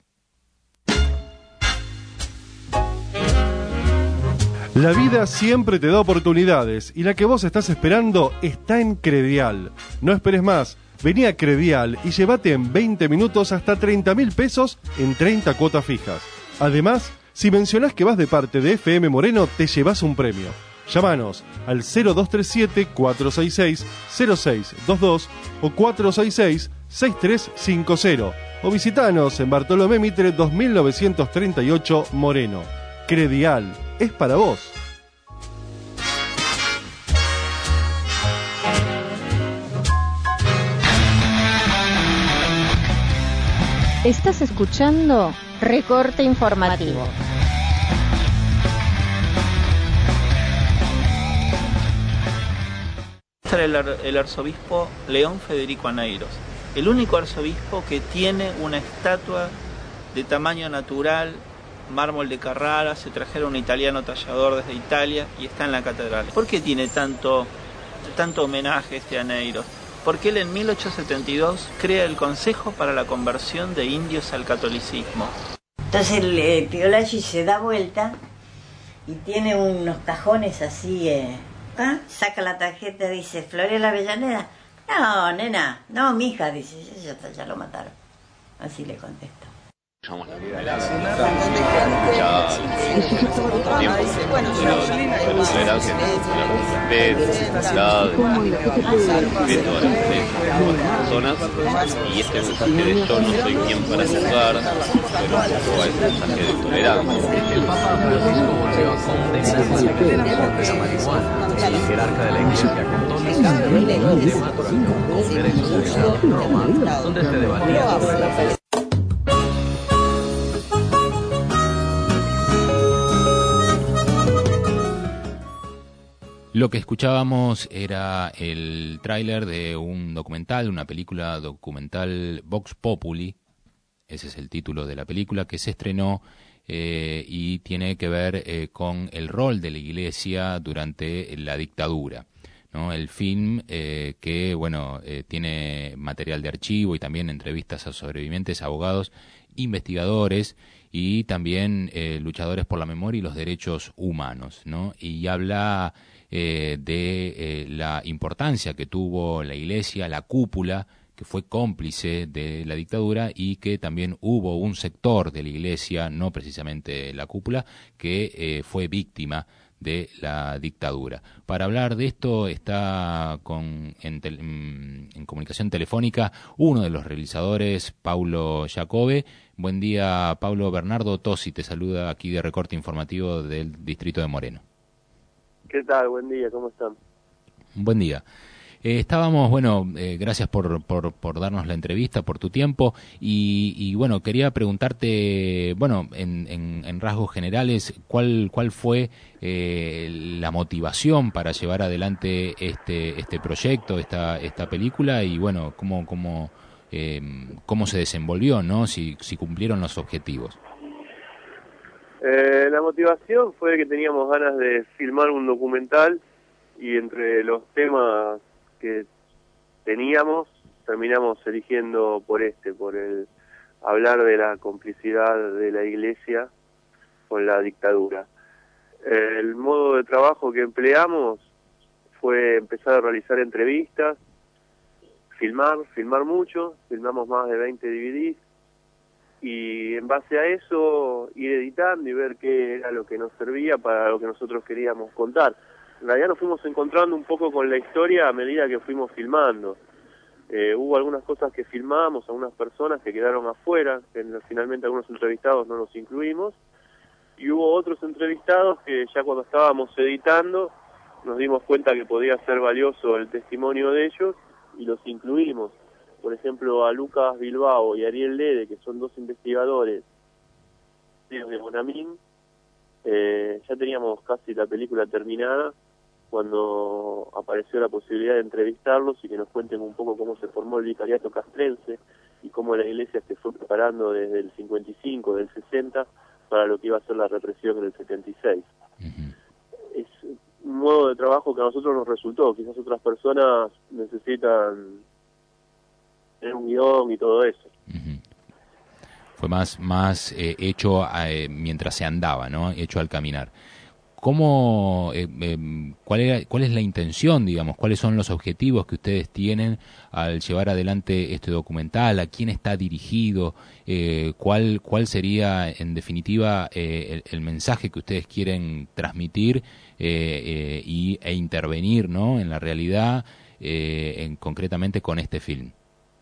La vida siempre te da oportunidades y la que vos estás esperando está en Credial. No esperes más, vení a Credial y llévate en veinte minutos hasta treinta mil pesos en treinta cuotas fijas. Además, si mencionás que vas de parte de F M Moreno, te llevas un premio. Llámanos al cero dos tres siete, cuatro seis seis, cero seis dos dos o cuatro seis seis, seis tres cinco cero o visitanos en Bartolomé Mitre dos mil novecientos treinta y ocho Moreno. Credial, es para vos. Estás escuchando Recorte Informativo. El, ar- el arzobispo León Federico Aneiros, el único arzobispo que tiene una estatua de tamaño natural, mármol de Carrara, se trajeron un italiano tallador desde Italia y está en la catedral. ¿Por qué tiene tanto, tanto homenaje este Aneiros? Porque él en mil ochocientos setenta y dos crea el Consejo para la Conversión de Indios al Catolicismo. Entonces el eh, Piolacci se da vuelta y tiene unos cajones así, eh, ¿ah? Saca la tarjeta y dice, ¿Floriela Avellaneda? No, nena, no, mija, dice, ya, ya, ya lo mataron. Así le contesto. tiempo. Pero la tolerancia es el respeto, la humildad, de todas las personas, y este mensaje de yo no soy quien para juzgar, pero un poco a ese mensaje de tolerancia. El Papa Francisco volvió a condenar la cadena de la marihuana. El jerarca de la Iglesia Católica retomó el tema durante un congreso en Roma, donde se debatía sobre la Lo que escuchábamos era el tráiler de un documental, una película documental Vox Populi, ese es el título de la película, que se estrenó eh, y tiene que ver eh, con el rol de la Iglesia durante la dictadura, ¿no? El film eh, que bueno eh, tiene material de archivo y también entrevistas a sobrevivientes, abogados, investigadores y también eh, luchadores por la memoria y los derechos humanos, ¿no? Y habla eh, de eh, la importancia que tuvo la Iglesia, la cúpula, que fue cómplice de la dictadura, y que también hubo un sector de la Iglesia, no precisamente la cúpula, que eh, fue víctima de la dictadura. Para hablar de esto está con, en, tel, en comunicación telefónica uno de los realizadores, Paulo Jacobe. Buen día, Paulo. Bernardo Tosi te saluda aquí de Recorte Informativo del Distrito de Moreno. ¿Qué tal? Buen día, ¿cómo están? Buen día. Eh, estábamos, bueno, eh, gracias por, por, por darnos la entrevista, por tu tiempo, y, y bueno, quería preguntarte, bueno, en, en, en rasgos generales, ¿cuál, cuál fue eh, la motivación para llevar adelante este, este proyecto, esta, esta película, y bueno, cómo, cómo, eh, cómo se desenvolvió, ¿no? Si, si cumplieron los objetivos. Eh, la motivación fue que teníamos ganas de filmar un documental, y entre los temas que teníamos, terminamos eligiendo por este, por el hablar de la complicidad de la Iglesia con la dictadura. El modo de trabajo que empleamos fue empezar a realizar entrevistas, filmar, filmar mucho, filmamos más de veinte D V Ds, y en base a eso ir editando y ver qué era lo que nos servía para lo que nosotros queríamos contar. En realidad nos fuimos encontrando un poco con la historia a medida que fuimos filmando. Eh, hubo algunas cosas que filmamos, algunas personas que quedaron afuera, que finalmente algunos entrevistados no los incluimos, y hubo otros entrevistados que ya cuando estábamos editando nos dimos cuenta que podía ser valioso el testimonio de ellos y los incluimos. Por ejemplo, a Lucas Bilbao y Ariel Lede, que son dos investigadores de Bonamín, eh, ya teníamos casi la película terminada cuando apareció la posibilidad de entrevistarlos y que nos cuenten un poco cómo se formó el vicariato castrense y cómo la Iglesia se fue preparando desde el cincuenta y cinco, del sesenta, para lo que iba a ser la represión en el setenta y seis. Uh-huh. Es un modo de trabajo que a nosotros nos resultó, quizás otras personas necesitan tener un guión y todo eso. Uh-huh. Fue más, más eh, hecho eh, mientras se andaba, ¿no? Hecho al caminar. ¿Cómo, eh, eh, cuál, era, cuál es la intención, digamos, cuáles son los objetivos que ustedes tienen al llevar adelante este documental? ¿A quién está dirigido? Eh, ¿cuál, cuál sería, en definitiva, eh, el, el mensaje que ustedes quieren transmitir eh, eh, y, e intervenir, ¿no?, en la realidad, eh, en, concretamente con este film?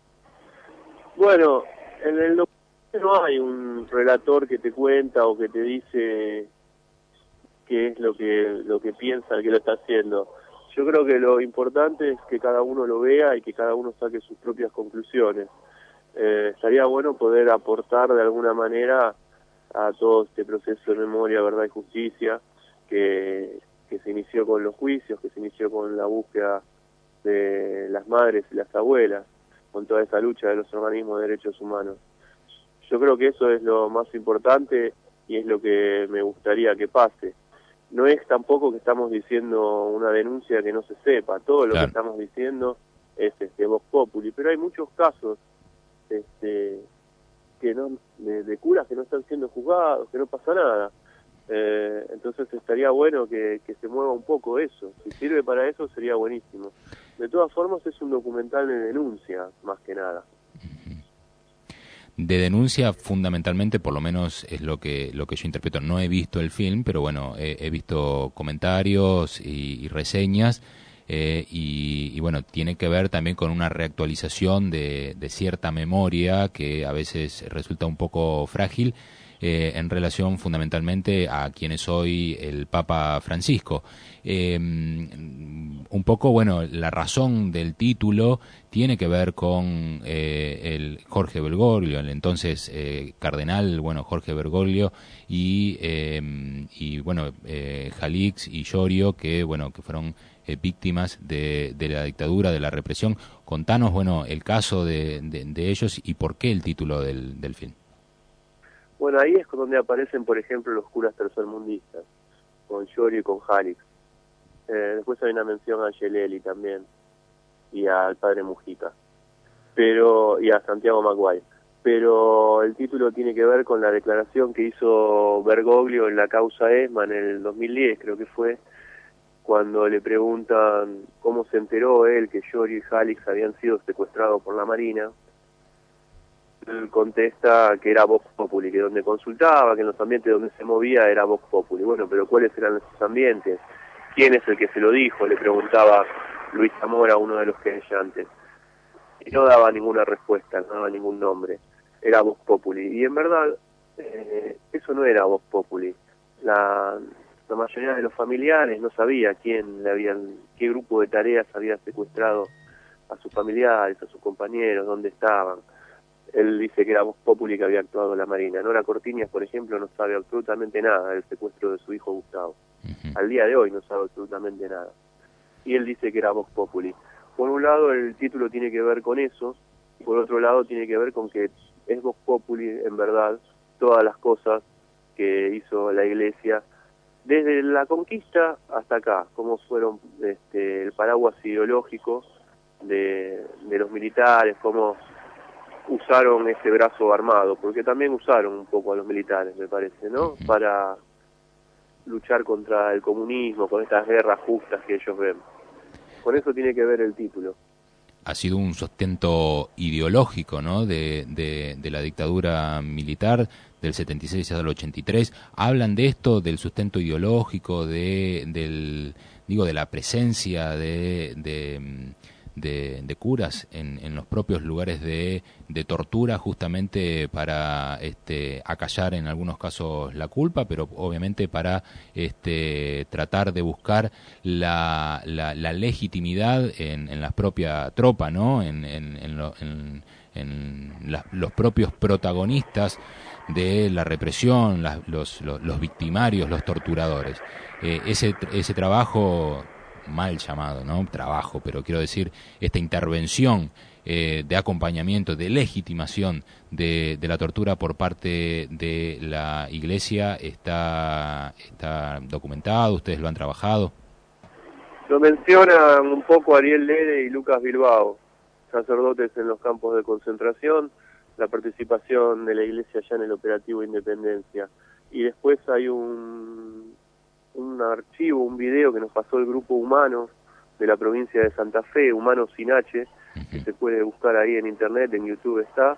Bueno, en el documental no hay un relator que te cuenta o que te dice qué es lo que lo que piensa el que lo está haciendo. Yo creo que lo importante es que cada uno lo vea y que cada uno saque sus propias conclusiones. Eh, estaría bueno poder aportar de alguna manera a todo este proceso de memoria, verdad y justicia que, que se inició con los juicios, que se inició con la búsqueda de las madres y las abuelas, con toda esa lucha de los organismos de derechos humanos. Yo creo que eso es lo más importante y es lo que me gustaría que pase. No es tampoco que estamos diciendo una denuncia que no se sepa, todo lo claro. que estamos diciendo es este Vox Populi, pero hay muchos casos este que no de, de curas que no están siendo juzgados, que no pasa nada. Eh, entonces estaría bueno que, que se mueva un poco eso. Si sirve para eso sería buenísimo. De todas formas es un documental de denuncia, más que nada. de denuncia fundamentalmente, por lo menos es lo que lo que yo interpreto. No he visto el film, pero bueno, he, he visto comentarios y, y reseñas. Eh, y, y bueno, tiene que ver también con una reactualización de, de cierta memoria que a veces resulta un poco frágil eh, en relación fundamentalmente a quién es hoy el Papa Francisco. Eh, un poco, bueno, la razón del título tiene que ver con eh, el Jorge Bergoglio, el entonces eh, cardenal, bueno, Jorge Bergoglio y, eh, y bueno, eh, Jalix y Llorio, que bueno, que fueron eh, víctimas de, de la dictadura, de la represión. Contanos, bueno, el caso de, de, de ellos y por qué el título del, del film. Bueno, ahí es donde aparecen, por ejemplo, los curas tercermundistas, con Llorio y con Jalix. Eh, después hay una mención a Angelelli también, y al padre Mujica, pero y a Santiago Maguire. Pero el título tiene que ver con la declaración que hizo Bergoglio en la causa ESMA en el dos mil diez, creo que fue, cuando le preguntan cómo se enteró él que Llorio y Jalix habían sido secuestrados por la Marina. Él contesta que era Vox Populi, que donde consultaba, que en los ambientes donde se movía era Vox Populi. Bueno, pero ¿cuáles eran esos ambientes? ¿Quién es el que se lo dijo? Le preguntaba Luis Zamora, uno de los querellantes. Y no daba ninguna respuesta, no daba ningún nombre. Era Vox Populi. Y en verdad, eh, eso no era Vox Populi. La, la mayoría de los familiares no sabía quién le habían, qué grupo de tareas había secuestrado a sus familiares, a sus compañeros, dónde estaban. Él dice que era Vox Populi que había actuado la Marina. Nora Cortiñas, por ejemplo, no sabe absolutamente nada del secuestro de su hijo Gustavo. Uh-huh. Al día de hoy no sabe absolutamente nada. Y él dice que era Vox Populi. Por un lado, el título tiene que ver con eso, y por otro lado tiene que ver con que es Vox Populi, en verdad, todas las cosas que hizo la Iglesia, desde la conquista hasta acá, como fueron este, el paraguas ideológico de, de los militares, cómo usaron ese brazo armado, porque también usaron un poco a los militares, me parece, ¿no? Para luchar contra el comunismo, con estas guerras justas que ellos ven. Con eso tiene que ver el título. Ha sido un sustento ideológico, ¿no?, de, de, de la dictadura militar del setenta y seis al ochenta y tres. Hablan de esto, del sustento ideológico, de del digo de la presencia de de, de, de curas en, en los propios lugares de, de tortura, justamente para este, acallar en algunos casos la culpa, pero obviamente para este, tratar de buscar la, la, la legitimidad en, en la propia tropa, ¿no? En, en, en, lo, en, en la, los propios protagonistas de la represión, la, los, los, los victimarios, los torturadores. Eh, ese, ese trabajo, mal llamado, ¿no? Trabajo, pero quiero decir, esta intervención eh, de acompañamiento, de legitimación de, de la tortura por parte de la Iglesia está, está documentado, ustedes lo han trabajado. Lo mencionan un poco Ariel Lede y Lucas Bilbao, sacerdotes en los campos de concentración, la participación de la Iglesia ya en el operativo Independencia. Y después hay un, un archivo, un video que nos pasó el Grupo Humanos de la provincia de Santa Fe, Humanos Sin H, que se puede buscar ahí en internet, en YouTube está,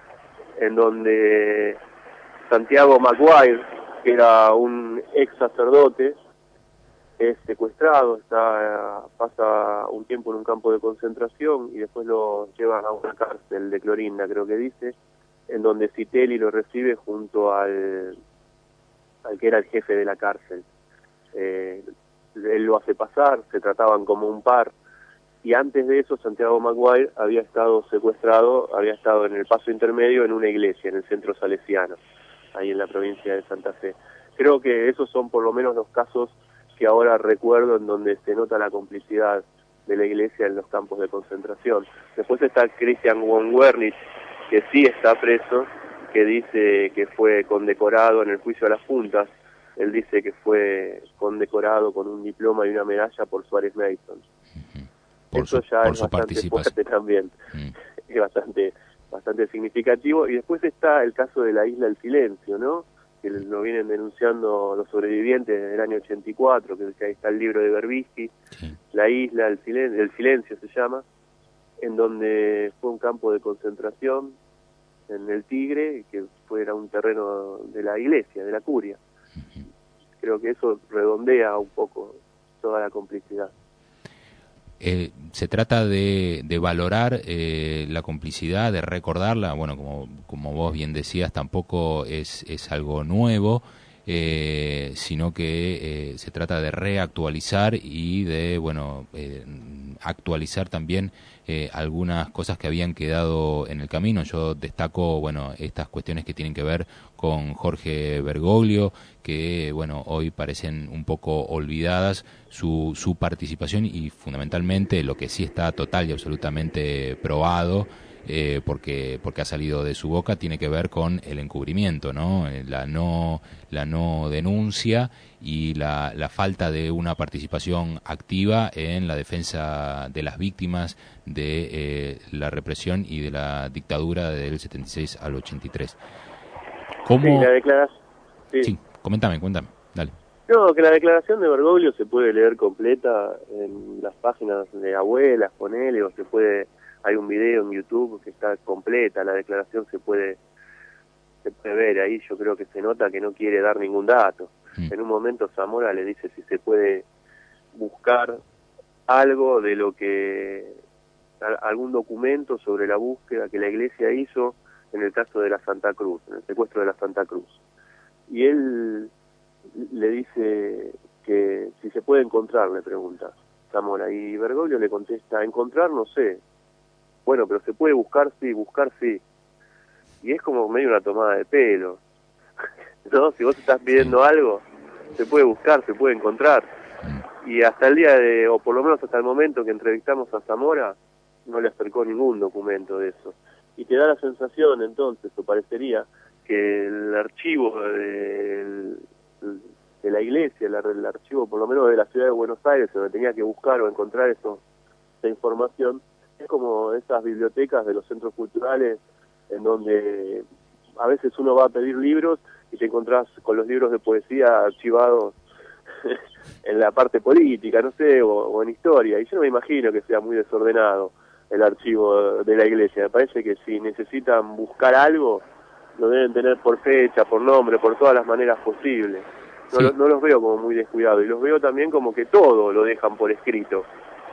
en donde Santiago Maguire, que era un ex sacerdote, es secuestrado, está pasa un tiempo en un campo de concentración y después lo llevan a una cárcel de Clorinda, creo que dice, en donde Citelli lo recibe junto al, al que era el jefe de la cárcel. Eh, él lo hace pasar, se trataban como un par, y antes de eso Santiago Maguire había estado secuestrado, había estado en el paso intermedio en una iglesia, en el centro salesiano, ahí en la provincia de Santa Fe. Creo que esos son por lo menos los casos que ahora recuerdo en donde se nota la complicidad de la Iglesia en los campos de concentración. Después está Christian von Wernich, que sí está preso, que dice que fue condecorado en el juicio a las juntas. Él dice que fue condecorado con un diploma y una medalla por Suárez Mason. Por Eso su, ya por es su bastante fuerte también, mm. es bastante, bastante significativo. Y después está el caso de la Isla del Silencio, ¿no?, que lo vienen denunciando los sobrevivientes desde el año ochenta y cuatro, que, que ahí está el libro de Berbisky, sí. La Isla del Silencio, el Silencio se llama, en donde fue un campo de concentración en el Tigre, que fuera un terreno de la iglesia, de la curia. Creo que eso redondea un poco toda la complicidad. Eh, se trata de, de valorar eh, la complicidad, de recordarla. Bueno, como, como vos bien decías, tampoco es, es algo nuevo, eh, sino que eh, se trata de reactualizar y de, bueno, eh, actualizar también eh, algunas cosas que habían quedado en el camino. Yo destaco, bueno, estas cuestiones que tienen que ver con Jorge Bergoglio, que, bueno, hoy parecen un poco olvidadas, su, su participación y fundamentalmente lo que sí está total y absolutamente probado, eh, porque porque ha salido de su boca, tiene que ver con el encubrimiento, ¿no? La no la no denuncia y la, la falta de una participación activa en la defensa de las víctimas de eh, la represión y de la dictadura del setenta y seis al ochenta y tres. ¿Cómo? Sí, la declaración. Sí. Sí, coméntame, cuéntame, dale. No, que la declaración de Bergoglio se puede leer completa en las páginas de Abuelas, ponele, o se puede, hay un video en YouTube que está completa, la declaración se puede se puede ver ahí. Yo creo que se nota que no quiere dar ningún dato. Mm. En un momento Zamora le dice si se puede buscar algo de lo que, algún documento sobre la búsqueda que la iglesia hizo en el caso de la Santa Cruz, en el secuestro de la Santa Cruz. Y él le dice que si se puede encontrar, le pregunta Zamora, y Bergoglio le contesta, encontrar no sé. Bueno, pero se puede buscar, sí, buscar, sí. Y es como medio una tomada de pelo, ¿no? Si vos estás pidiendo algo, se puede buscar, se puede encontrar. Y hasta el día de, o por lo menos hasta el momento que entrevistamos a Zamora, no le acercó ningún documento de eso. Y te da la sensación, entonces, o parecería, que el archivo de, de la iglesia, el, el archivo por lo menos de la ciudad de Buenos Aires, donde tenía que buscar o encontrar eso, esa información, es como esas bibliotecas de los centros culturales en donde a veces uno va a pedir libros y te encontrás con los libros de poesía archivados en la parte política, no sé, o, o en historia, y yo no me imagino que sea muy desordenado el archivo de la iglesia. Me parece que si necesitan buscar algo, lo deben tener por fecha, por nombre, por todas las maneras posibles. No, sí. lo, no los veo como muy descuidados, y los veo también como que todo lo dejan por escrito.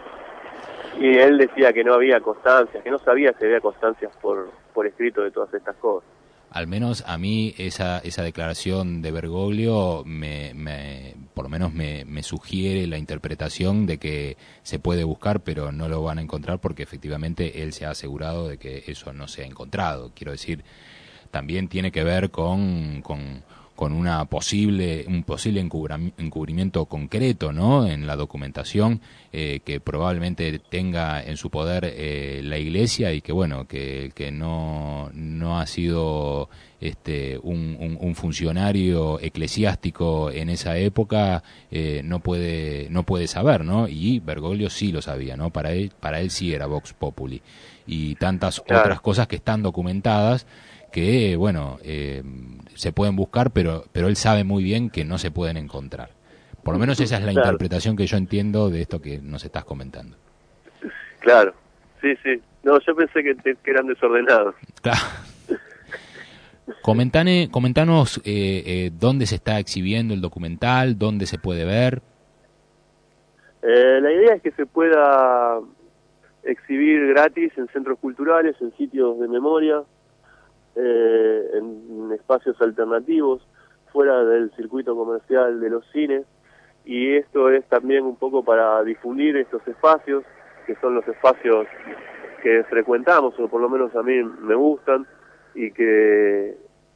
Y él decía que no había constancias, que no sabía si había constancias por, por escrito de todas estas cosas. Al menos a mí esa esa declaración de Bergoglio me, me por lo menos me, me sugiere la interpretación de que se puede buscar, pero no lo van a encontrar, porque efectivamente él se ha asegurado de que eso no se ha encontrado. Quiero decir, también tiene que ver con, con, con una posible un posible encubrimiento concreto, ¿no?, en la documentación eh, que probablemente tenga en su poder eh, la Iglesia, y que bueno que, que no no ha sido este un, un, un funcionario eclesiástico en esa época, eh, no puede no puede saber, ¿no? Y Bergoglio sí lo sabía, ¿no? Para él para él sí era Vox Populi, y tantas claro. otras cosas que están documentadas que, bueno, eh, se pueden buscar, pero pero él sabe muy bien que no se pueden encontrar. Por lo menos esa es la claro. interpretación que yo entiendo de esto que nos estás comentando. Claro, sí, sí. No, yo pensé que, que eran desordenados. Claro. Comentane, comentanos eh, eh, dónde se está exhibiendo el documental, dónde se puede ver. Eh, la idea es que se pueda exhibir gratis en centros culturales, en sitios de memoria, Eh, en espacios alternativos, fuera del circuito comercial de los cines, y esto es también un poco para difundir estos espacios, que son los espacios que frecuentamos, o por lo menos a mí me gustan, y que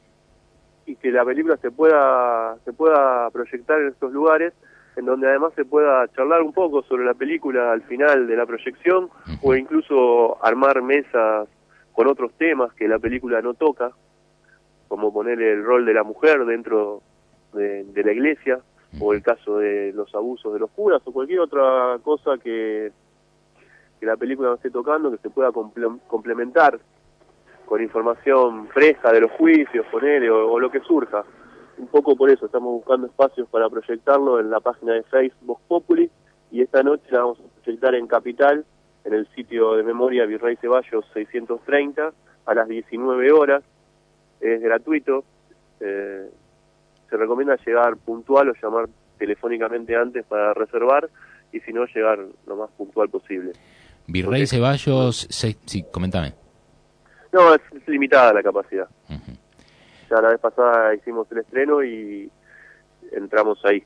y que la película se pueda se pueda proyectar en estos lugares, en donde además se pueda charlar un poco sobre la película al final de la proyección, o incluso armar mesas con otros temas que la película no toca, como poner el rol de la mujer dentro de, de la iglesia, o el caso de los abusos de los curas, o cualquier otra cosa que, que la película no esté tocando, que se pueda comple complementar con información fresca de los juicios, ponele, o, o lo que surja. Un poco por eso estamos buscando espacios para proyectarlo en la página de Facebook Populi, y esta noche la vamos a proyectar en Capital, en el sitio de memoria Virrey Ceballos seiscientos treinta, a las diecinueve horas, es gratuito, eh, se recomienda llegar puntual o llamar telefónicamente antes para reservar, y si no, llegar lo más puntual posible. Virrey Porque, Ceballos, seis, sí, coméntame. No, es, es limitada la capacidad. Uh-huh. Ya la vez pasada hicimos el estreno y entramos ahí.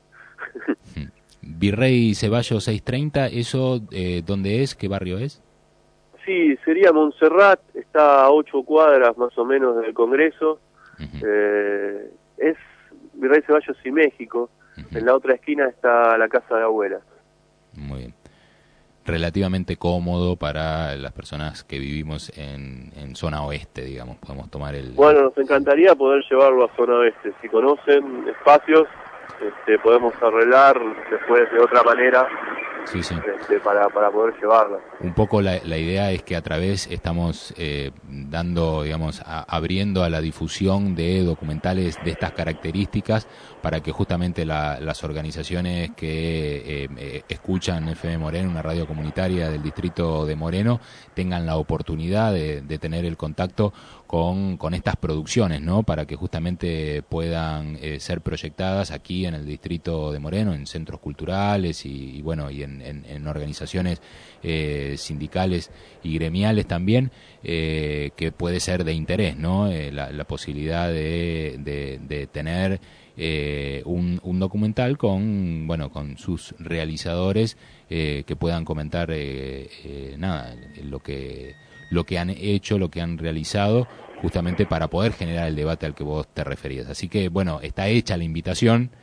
Virrey Ceballos seiscientos treinta, ¿eso eh, dónde es? ¿Qué barrio es? Sí, sería Montserrat, está a ocho cuadras más o menos del Congreso. Uh-huh. eh, es Virrey Ceballos y México. Uh-huh. En la otra esquina está la casa de abuela. Muy bien. Relativamente cómodo para las personas que vivimos en, en zona oeste, digamos. Podemos tomar el... Bueno, nos encantaría poder llevarlo a zona oeste. Si conocen espacios, este, podemos arreglar después de otra manera. Sí, sí. Este, para, para poder llevarla. Un poco la, la idea es que a través estamos eh, dando, digamos, a, abriendo a la difusión de documentales de estas características para que justamente la, las organizaciones que eh, eh, escuchan F M Moreno, una radio comunitaria del distrito de Moreno, tengan la oportunidad de, de tener el contacto con, con estas producciones, ¿no? Para que justamente puedan eh, ser proyectadas aquí en el distrito de Moreno, en centros culturales y, y bueno, y en, en, en organizaciones eh, sindicales y gremiales también, eh, que puede ser de interés, ¿no? Eh, la, la posibilidad de, de, de tener eh, un, un documental con, bueno, con sus realizadores eh, que puedan comentar eh, eh, nada, lo que lo que han hecho, lo que han realizado, justamente para poder generar el debate al que vos te referías. Así que, bueno, está hecha la invitación,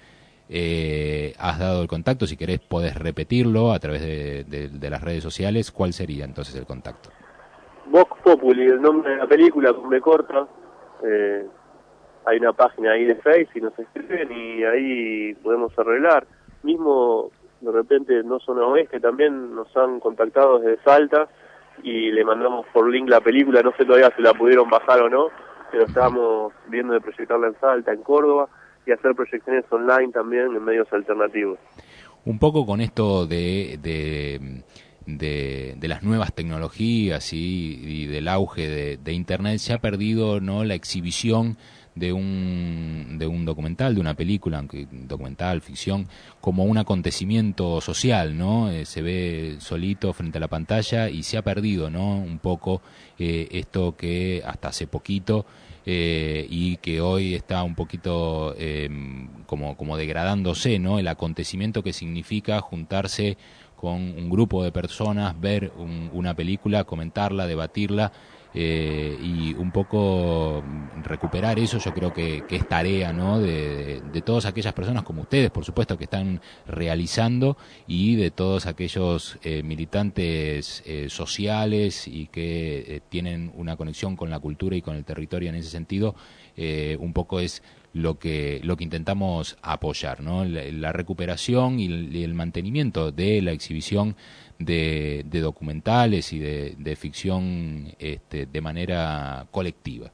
eh, has dado el contacto, si querés podés repetirlo a través de, de, de las redes sociales. ¿Cuál sería entonces el contacto? Vox Populi, el nombre de la película, con B corta. Eh, hay una página ahí de Facebook y nos escriben y ahí podemos arreglar. Mismo, de repente, no Zona Oeste, también nos han contactado desde Salta y le mandamos por link la película. No sé todavía si la pudieron bajar o no, pero estábamos viendo de proyectarla en Salta, en Córdoba, y hacer proyecciones online también en medios alternativos. Un poco con esto de... de... De, de las nuevas tecnologías y, y del auge de, de Internet, se ha perdido, ¿no?, la exhibición de un de un documental, de una película, aunque documental, ficción, como un acontecimiento social, ¿no? Eh, se ve solito frente a la pantalla y se ha perdido, ¿no?, un poco eh, esto que hasta hace poquito eh, y que hoy está un poquito eh, como como degradándose, ¿no?, el acontecimiento que significa juntarse con un grupo de personas, ver un, una película, comentarla, debatirla, eh, y un poco recuperar eso. Yo creo que, que es tarea, ¿no?, de, de, de todas aquellas personas como ustedes, por supuesto, que están realizando, y de todos aquellos eh, militantes eh, sociales y que eh, tienen una conexión con la cultura y con el territorio en ese sentido. Eh, un poco es lo que lo que intentamos apoyar, ¿no?, la, la recuperación y el, y el mantenimiento de la exhibición de, de documentales y de, de ficción este, de manera colectiva.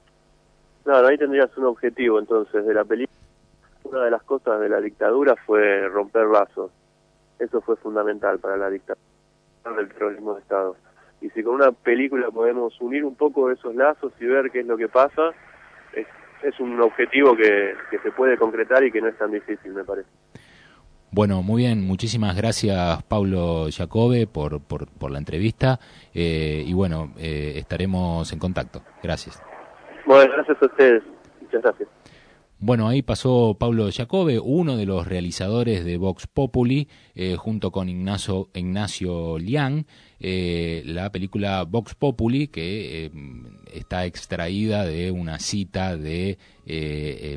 Claro, ahí tendrías un objetivo entonces de la película. Una de las cosas de la dictadura fue romper lazos. Eso fue fundamental para la dictadura del terrorismo de Estado. Y si con una película podemos unir un poco esos lazos y ver qué es lo que pasa, es es un objetivo que, que se puede concretar y que no es tan difícil, me parece. Bueno, muy bien, muchísimas gracias, Pablo Jacobe, por, por, por la entrevista, eh, y bueno, eh, estaremos en contacto. Gracias. Bueno, gracias a ustedes. Muchas gracias. Bueno, ahí pasó Pablo Jacobe, uno de los realizadores de Vox Populi, eh, junto con Ignacio, Ignacio Liang, eh, la película Vox Populi, que eh, está extraída de una cita de, eh,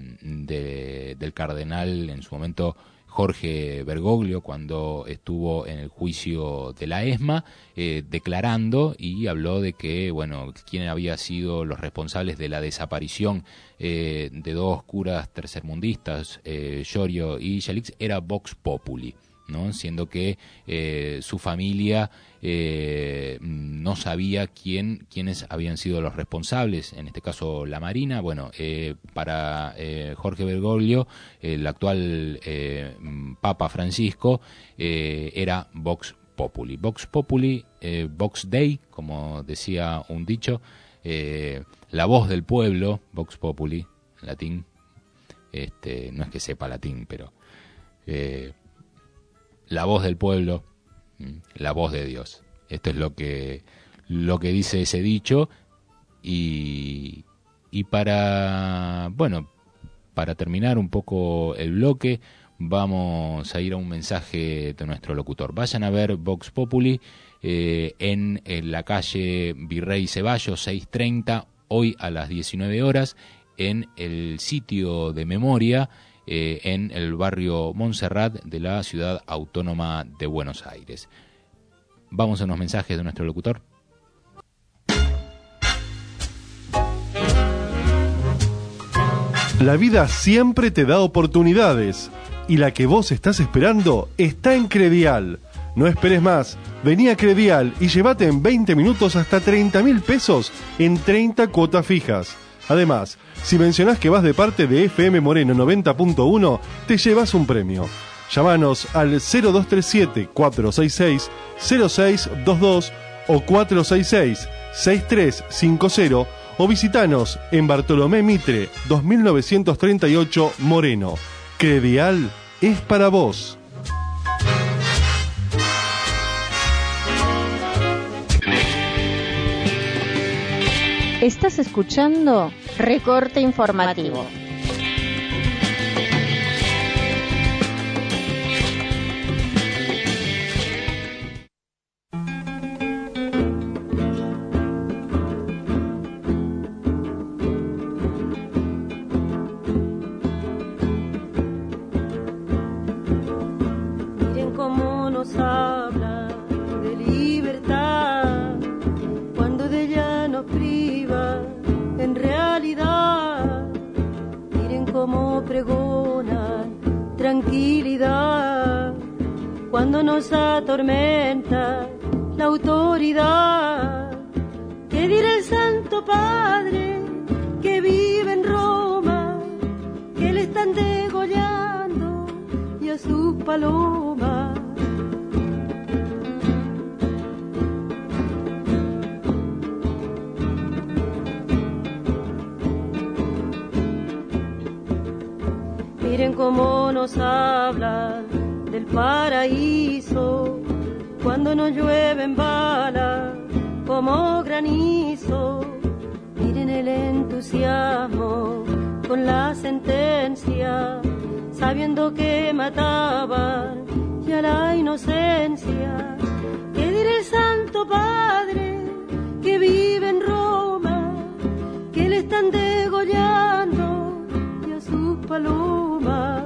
de del cardenal en su momento Jorge Bergoglio, cuando estuvo en el juicio de la ESMA, eh, declarando, y habló de que, bueno, quién había sido los responsables de la desaparición eh, de dos curas tercermundistas, eh, Llorio y Yalix, era Vox Populi, ¿no?, siendo que eh, su familia eh, no sabía quién quiénes habían sido los responsables, en este caso la Marina. Bueno, eh, para eh, Jorge Bergoglio, el actual eh, Papa Francisco, eh, era Vox Populi. Vox Populi, eh, Vox Dei, como decía un dicho, eh, la voz del pueblo, Vox Populi, en latín, este, no es que sepa latín, pero eh, la voz del pueblo, la voz de Dios. Esto es lo que, lo que dice ese dicho. Y, y para, bueno, para terminar un poco el bloque, vamos a ir a un mensaje de nuestro locutor. Vayan a ver Vox Populi eh, en, en la calle Virrey Ceballos seiscientos treinta, hoy a las diecinueve horas, en el sitio de memoria, eh, en el barrio Montserrat de la Ciudad Autónoma de Buenos Aires. Vamos a unos mensajes de nuestro locutor. La vida siempre te da oportunidades y la que vos estás esperando está en Credial. No esperes más, vení a Credial y llévate en veinte minutos hasta treinta mil pesos en treinta cuotas fijas. Además, si mencionás que vas de parte de F M Moreno noventa punto uno, te llevas un premio. Llámanos al cero dos tres siete, cuatro seis seis, cero seis dos dos o cuatro seis seis, seis tres cinco cero o visitanos en Bartolomé Mitre dos mil novecientos treinta y ocho Moreno. Credial es para vos. Estás escuchando Recorte Informativo. Miren cómo nos habla de libertad cuando de ella nos priva en realidad. Miren cómo pregonan tranquilidad cuando nos atormenta la autoridad. ¿Qué dirá el Santo Padre que vive en Roma, que le están degollando y a sus palomas? Miren cómo nos hablan del paraíso cuando nos llueven balas como granizo. Miren el entusiasmo con la sentencia, sabiendo que mataban ya la inocencia. ¿Qué dirá el Santo Padre que vive en Roma, que le están degollando y a sus palomas?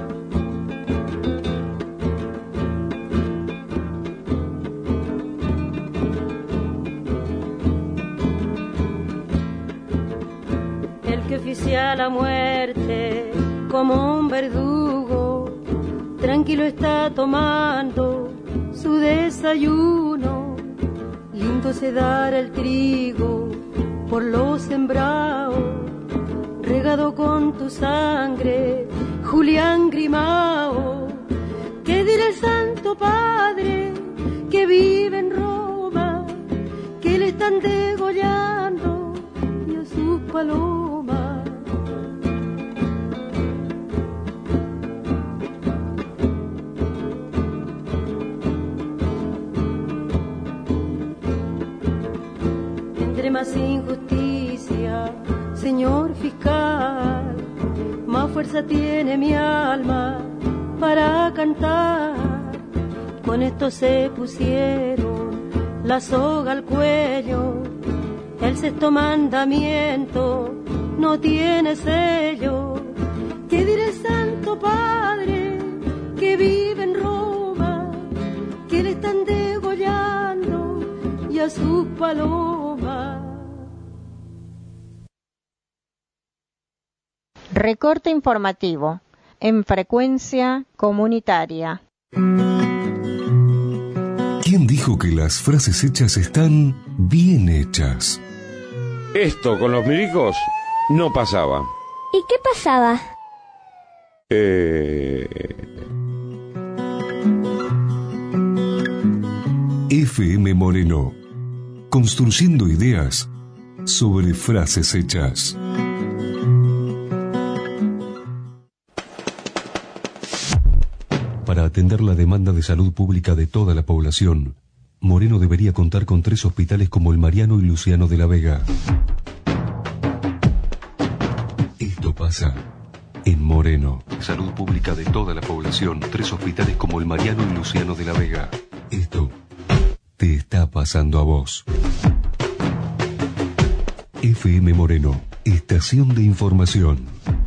El que oficia la muerte como un verdugo, tranquilo está tomando su desayuno. Lindo se dará el trigo por lo sembrado, regado con tu sangre, Julián Grimao. ¿Qué dirá el Santo Padre que vive en Roma, que le están degollando y a sus palomas? Entre más injusticia, señor fiscal, más fuerza tiene mi alma para cantar. Con esto se pusieron la soga al cuello, el sexto mandamiento no tiene sello. ¿Qué dirá el Santo Padre que vive en Roma, que le están degollando y a sus palomas? Recorte informativo en frecuencia comunitaria. ¿Quién dijo que las frases hechas están bien hechas? Esto con los milicos no pasaba. ¿Y qué pasaba? Eh... F M Moreno, construyendo ideas sobre frases hechas. Para atender la demanda de salud pública de toda la población, Moreno debería contar con tres hospitales como el Mariano y Luciano de la Vega. Esto pasa en Moreno. Salud pública de toda la población, tres hospitales como el Mariano y Luciano de la Vega. Esto te está pasando a vos. F M Moreno, estación de información.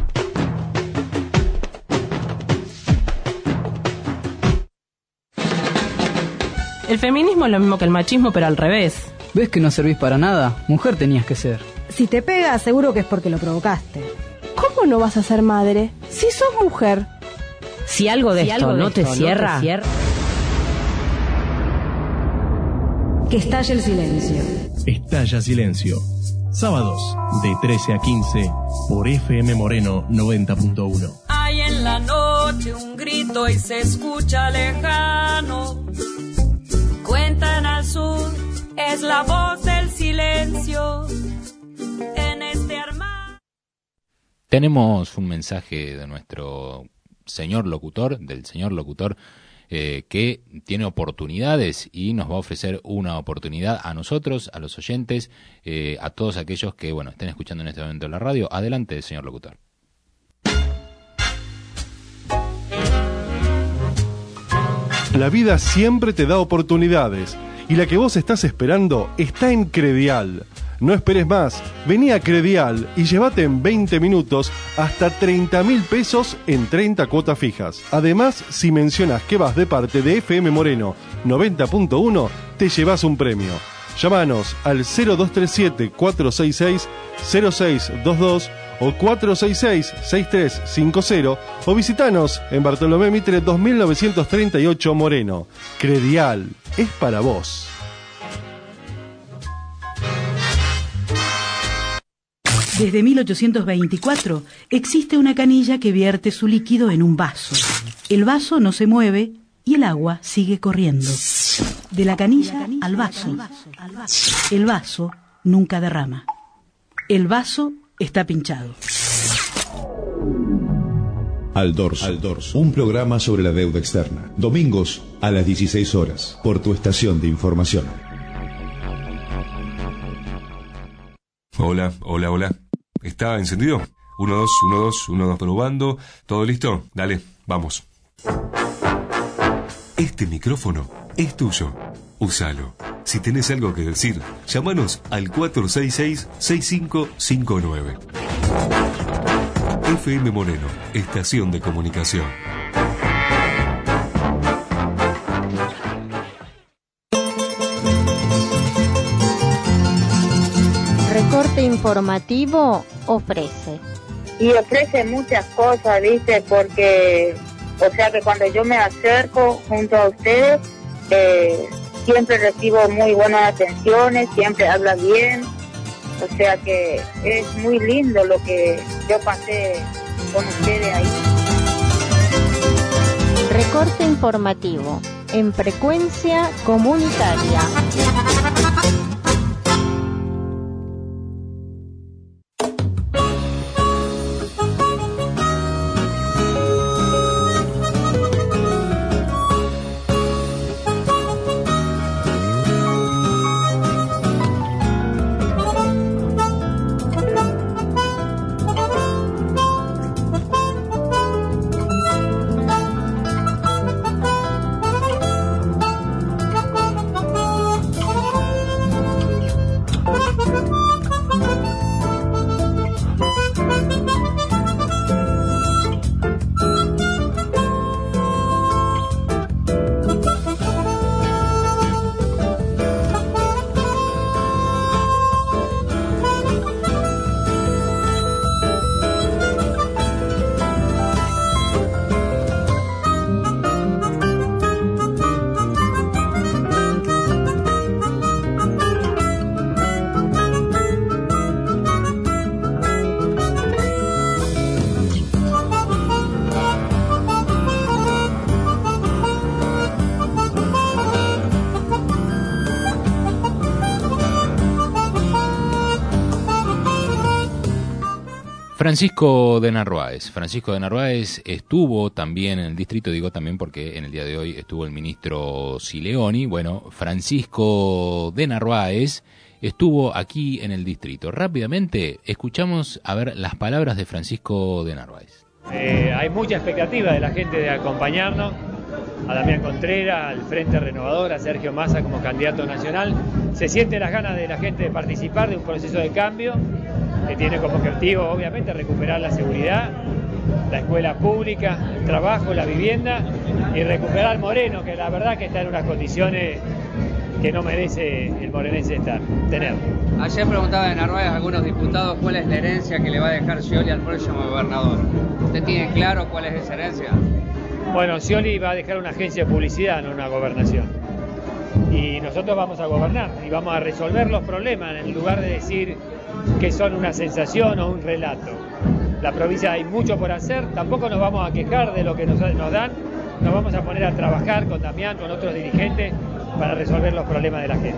El feminismo es lo mismo que el machismo, pero al revés. ¿Ves que no servís para nada? Mujer tenías que ser. Si te pega, seguro que es porque lo provocaste. ¿Cómo no vas a ser madre si sos mujer? Si algo de Si esto, algo de no, esto te no te cierra, cierra. Que estalle el silencio. Estalla Silencio. Sábados de trece a quince por F M Moreno noventa punto uno. Hay en la noche un grito y se escucha lejano. Cuentan al sur, es la voz del silencio. En este arma. Tenemos un mensaje de nuestro señor locutor, del señor locutor, eh, que tiene oportunidades y nos va a ofrecer una oportunidad a nosotros, a los oyentes, eh, a todos aquellos que, bueno, estén escuchando en este momento la radio. Adelante, señor locutor. La vida siempre te da oportunidades y la que vos estás esperando está en Credial. No esperes más, vení a Credial y llévate en veinte minutos hasta treinta mil pesos en treinta cuotas fijas. Además, si mencionas que vas de parte de F M Moreno noventa punto uno, te llevas un premio. Llámanos al cero dos tres siete, cuatro seis seis, cero seis dos dos o cuatro seis seis, seis tres cinco cero o visitanos en Bartolomé Mitre dos mil novecientos treinta y ocho Moreno. Credial, es para vos. Desde mil ochocientos veinticuatro existe una canilla que vierte su líquido en un vaso. El vaso no se mueve y el agua sigue corriendo. De la canilla al vaso. El vaso nunca derrama. El vaso está pinchado. Al Dorso, Al Dorso, un programa sobre la deuda externa. Domingos a las dieciséis horas, por tu estación de información. Hola, hola, hola. ¿Está encendido? uno, dos, uno, dos, uno, dos, probando. ¿Todo listo? Dale, vamos. Este micrófono es tuyo. Úsalo. Si tenés algo que decir, llámanos al cuatro seis seis, seis cinco cinco nueve. F M Moreno, estación de comunicación. Recorte informativo ofrece. Y ofrece muchas cosas, ¿viste? Porque, o sea que cuando yo me acerco junto a ustedes, eh, siempre recibo muy buenas atenciones, siempre habla bien. O sea que es muy lindo lo que yo pasé con ustedes ahí. Recorte informativo en frecuencia comunitaria. Francisco de Narváez. Francisco de Narváez estuvo también en el distrito, digo también porque en el día de hoy estuvo el ministro Sileoni. Bueno, Francisco de Narváez estuvo aquí en el distrito. Rápidamente escuchamos a ver las palabras de Francisco de Narváez. Eh, hay mucha expectativa de la gente de acompañarnos, a Damián Contreras, al Frente Renovador, a Sergio Massa como candidato nacional. Se sienten las ganas de la gente de participar de un proceso de cambio que tiene como objetivo, obviamente, recuperar la seguridad, la escuela pública, el trabajo, la vivienda y recuperar Moreno, que la verdad que está en unas condiciones que no merece el morenense estar, tener. Ayer preguntaba de Narváez a algunos diputados cuál es la herencia que le va a dejar Scioli al próximo gobernador. ¿Usted tiene claro cuál es esa herencia? Bueno, Scioli va a dejar una agencia de publicidad, no una gobernación. Y nosotros vamos a gobernar y vamos a resolver los problemas en lugar de decir que son una sensación o un relato. La provincia hay mucho por hacer, tampoco nos vamos a quejar de lo que nos, nos dan, nos vamos a poner a trabajar con Damián, con otros dirigentes, para resolver los problemas de la gente.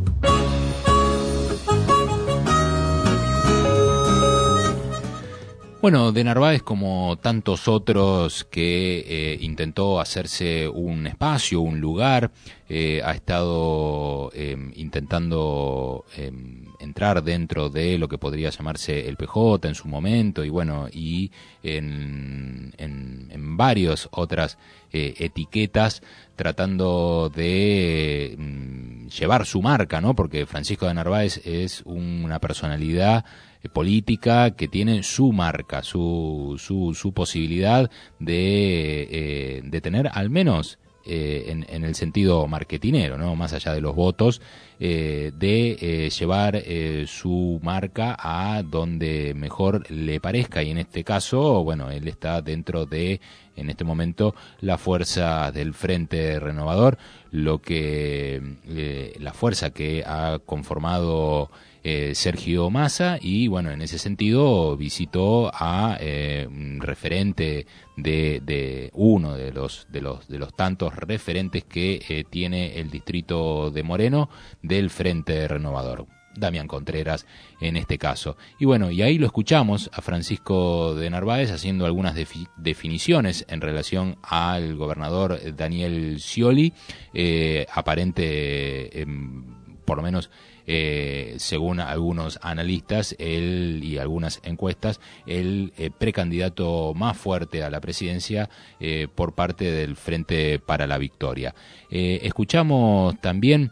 Bueno, de Narváez, como tantos otros que eh, intentó hacerse un espacio, un lugar, eh, ha estado eh, intentando eh, entrar dentro de lo que podría llamarse el P J en su momento, y bueno, y en, en, en varias otras eh, etiquetas, tratando de mm, llevar su marca, ¿no? Porque Francisco de Narváez es una personalidad política que tiene su marca, su su, su posibilidad de, eh, de tener al menos eh, en, en el sentido marketinero, ¿no? Más allá de los votos, eh, de eh, llevar eh, su marca a donde mejor le parezca, y en este caso, bueno, él está dentro de, en este momento, la fuerza del Frente Renovador, lo que eh, la fuerza que ha conformado Eh, Sergio Massa, y bueno, en ese sentido visitó a eh, un referente de, de uno de los de los de los tantos referentes que eh, tiene el distrito de Moreno del Frente Renovador, Damián Contreras en este caso. Y bueno, y ahí lo escuchamos a Francisco de Narváez haciendo algunas defi- definiciones en relación al gobernador Daniel Scioli, eh, aparente, eh, por lo menos Eh, según algunos analistas él y algunas encuestas, el eh, precandidato más fuerte a la presidencia eh, por parte del Frente para la Victoria. Eh, escuchamos también,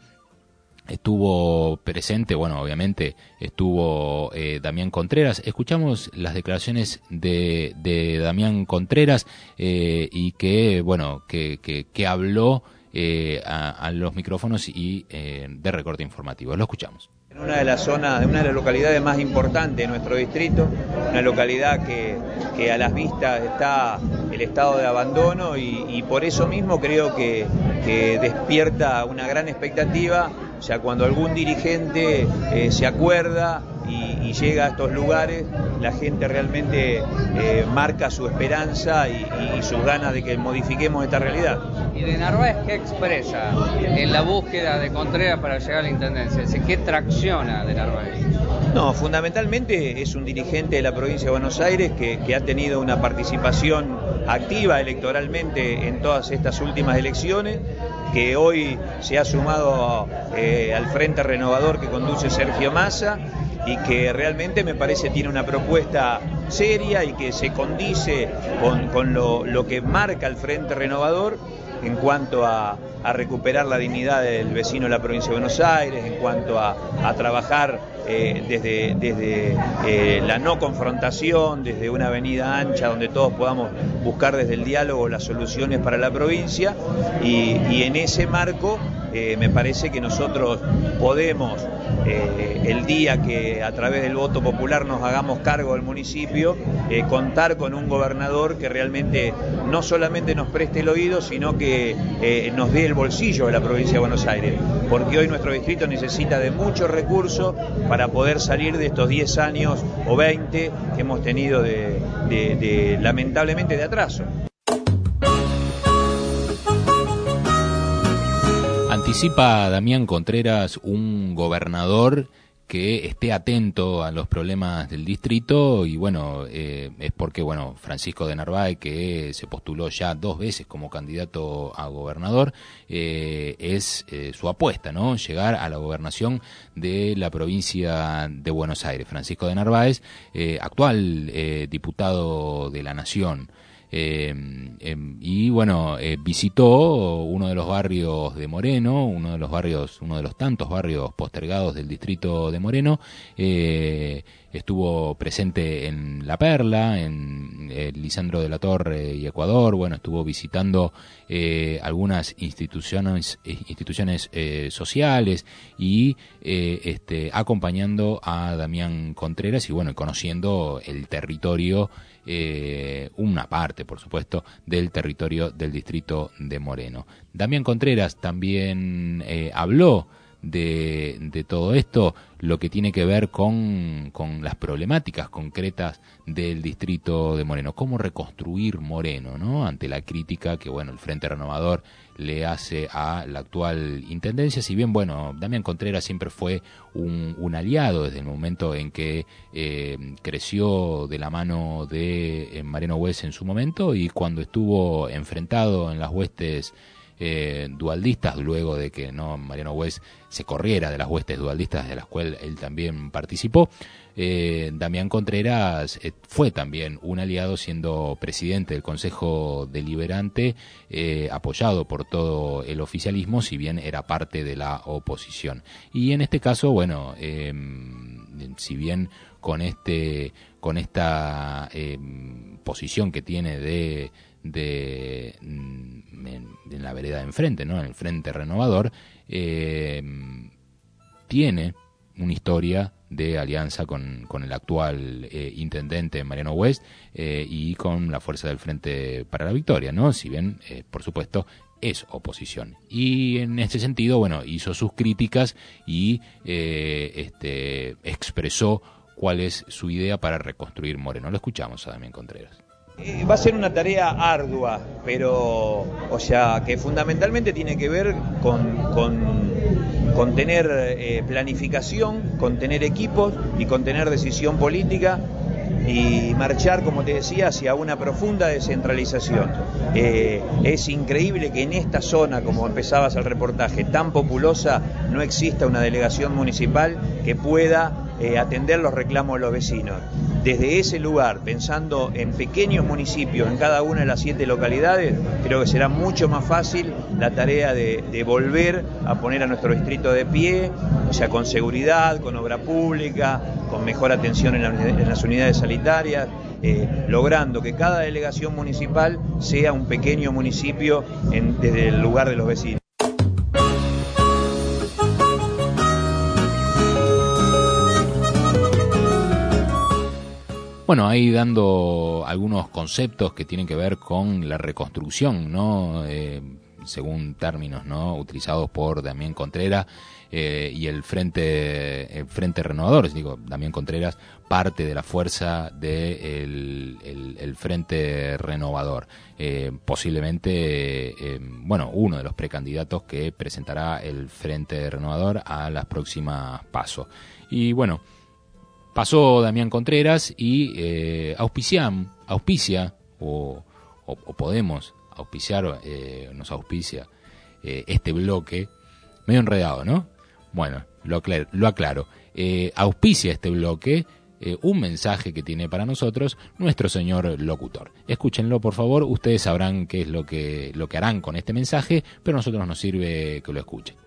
estuvo presente, bueno, obviamente estuvo eh, Damián Contreras. Escuchamos las declaraciones de, de Damián Contreras eh, y que, bueno, que, que, que habló Eh, a, a los micrófonos y eh, de Recorte Informativo. Lo escuchamos. En una de las zonas, en una de las localidades más importantes de nuestro distrito, una localidad que, que a las vistas está el estado de abandono, y, y por eso mismo creo que, que despierta una gran expectativa, ya cuando algún dirigente eh, se acuerda y, y llega a estos lugares, la gente realmente eh, marca su esperanza y, y sus ganas de que modifiquemos esta realidad. ¿Y de Narváez qué expresa en la búsqueda de Contreras para llegar a la intendencia? ¿Qué tracciona de Narváez? No, fundamentalmente es un dirigente de la provincia de Buenos Aires que, que ha tenido una participación activa electoralmente en todas estas últimas elecciones, que hoy se ha sumado eh, al Frente Renovador que conduce Sergio Massa, y que realmente me parece tiene una propuesta seria y que se condice con, con lo, lo que marca el Frente Renovador en cuanto a, a recuperar la dignidad del vecino de la provincia de Buenos Aires, en cuanto a, a trabajar eh, desde, desde eh, la no confrontación, desde una avenida ancha donde todos podamos buscar desde el diálogo las soluciones para la provincia, y, y en ese marco eh, me parece que nosotros podemos, eh, el día que a través del voto popular nos hagamos cargo del municipio, eh, contar con un gobernador que realmente no solamente nos preste el oído, sino que eh, nos dé el bolsillo de la provincia de Buenos Aires, porque hoy nuestro distrito necesita de muchos recursos para poder salir de estos diez años o veinte que hemos tenido de, de, de lamentablemente de atraso. Anticipa Damián Contreras un gobernador que esté atento a los problemas del distrito y bueno, eh, es porque bueno, Francisco de Narváez, que se postuló ya dos veces como candidato a gobernador, eh, es eh, su apuesta, ¿no? Llegar a la gobernación de la provincia de Buenos Aires. Francisco de Narváez, eh, actual eh, diputado de la Nación. Eh, eh, y bueno, eh, visitó uno de los barrios de Moreno, uno de los barrios, uno de los tantos barrios postergados del distrito de Moreno. Eh, estuvo presente en La Perla, en eh, Lisandro de la Torre y Ecuador. Bueno, estuvo visitando eh, algunas instituciones, instituciones eh, sociales y eh, este, acompañando a Damián Contreras y bueno, conociendo el territorio. Eh, una parte, por supuesto, del territorio del distrito de Moreno. Damián Contreras también eh, habló de, de todo esto, lo que tiene que ver con, con las problemáticas concretas del distrito de Moreno, cómo reconstruir Moreno, ¿no? Ante la crítica que, bueno, el Frente Renovador le hace a la actual intendencia, si bien, bueno, Damián Contreras siempre fue un, un aliado desde el momento en que eh, creció de la mano de eh, Mariano Wess en su momento y cuando estuvo enfrentado en las huestes Eh, dualdistas, luego de que no Mariano Wess se corriera de las huestes dualdistas de las cuales él también participó. eh, Damián Contreras eh, fue también un aliado siendo presidente del Consejo Deliberante, eh, apoyado por todo el oficialismo, si bien era parte de la oposición. Y en este caso, bueno, eh, si bien con este con esta eh, posición que tiene de de en, en la vereda de enfrente, ¿no? En el Frente Renovador, eh, tiene una historia de alianza con, con el actual eh, intendente Mariano Wess eh, y con la fuerza del Frente para la Victoria, ¿no? Si bien, eh, por supuesto, es oposición. Y en este sentido, bueno, hizo sus críticas y eh, este, expresó cuál es su idea para reconstruir Moreno. Lo escuchamos a Damián Contreras. Va a ser una tarea ardua, pero, o sea, que fundamentalmente tiene que ver con, con, con tener eh, planificación, con tener equipos y con tener decisión política y marchar, como te decía, hacia una profunda descentralización. Eh, es increíble que en esta zona, como empezabas el reportaje, tan populosa, no exista una delegación municipal que pueda eh, atender los reclamos de los vecinos. Desde ese lugar, pensando en pequeños municipios en cada una de las siete localidades, creo que será mucho más fácil la tarea de, de volver a poner a nuestro distrito de pie, o sea, con seguridad, con obra pública, con mejor atención en, la, en las unidades sanitarias, eh, logrando que cada delegación municipal sea un pequeño municipio en, desde el lugar de los vecinos. Bueno, ahí dando algunos conceptos que tienen que ver con la reconstrucción, ¿no? Eh, según términos, ¿no? Utilizados por Damián Contreras eh, y el Frente el Frente Renovador. Digo, Damián Contreras parte de la fuerza del de el, el Frente Renovador. Eh, posiblemente, eh, bueno, uno de los precandidatos que presentará el Frente Renovador a las próximas PASO. Y bueno, pasó Damián Contreras y eh, auspician, auspicia o, o, o podemos auspiciar, eh, nos auspicia eh, este bloque, medio enredado, ¿no? Bueno, lo aclaro. Lo aclaro. Eh, auspicia este bloque eh, un mensaje que tiene para nosotros nuestro señor locutor. Escúchenlo, por favor, ustedes sabrán qué es lo que, lo que harán con este mensaje, pero a nosotros nos sirve que lo escuchen.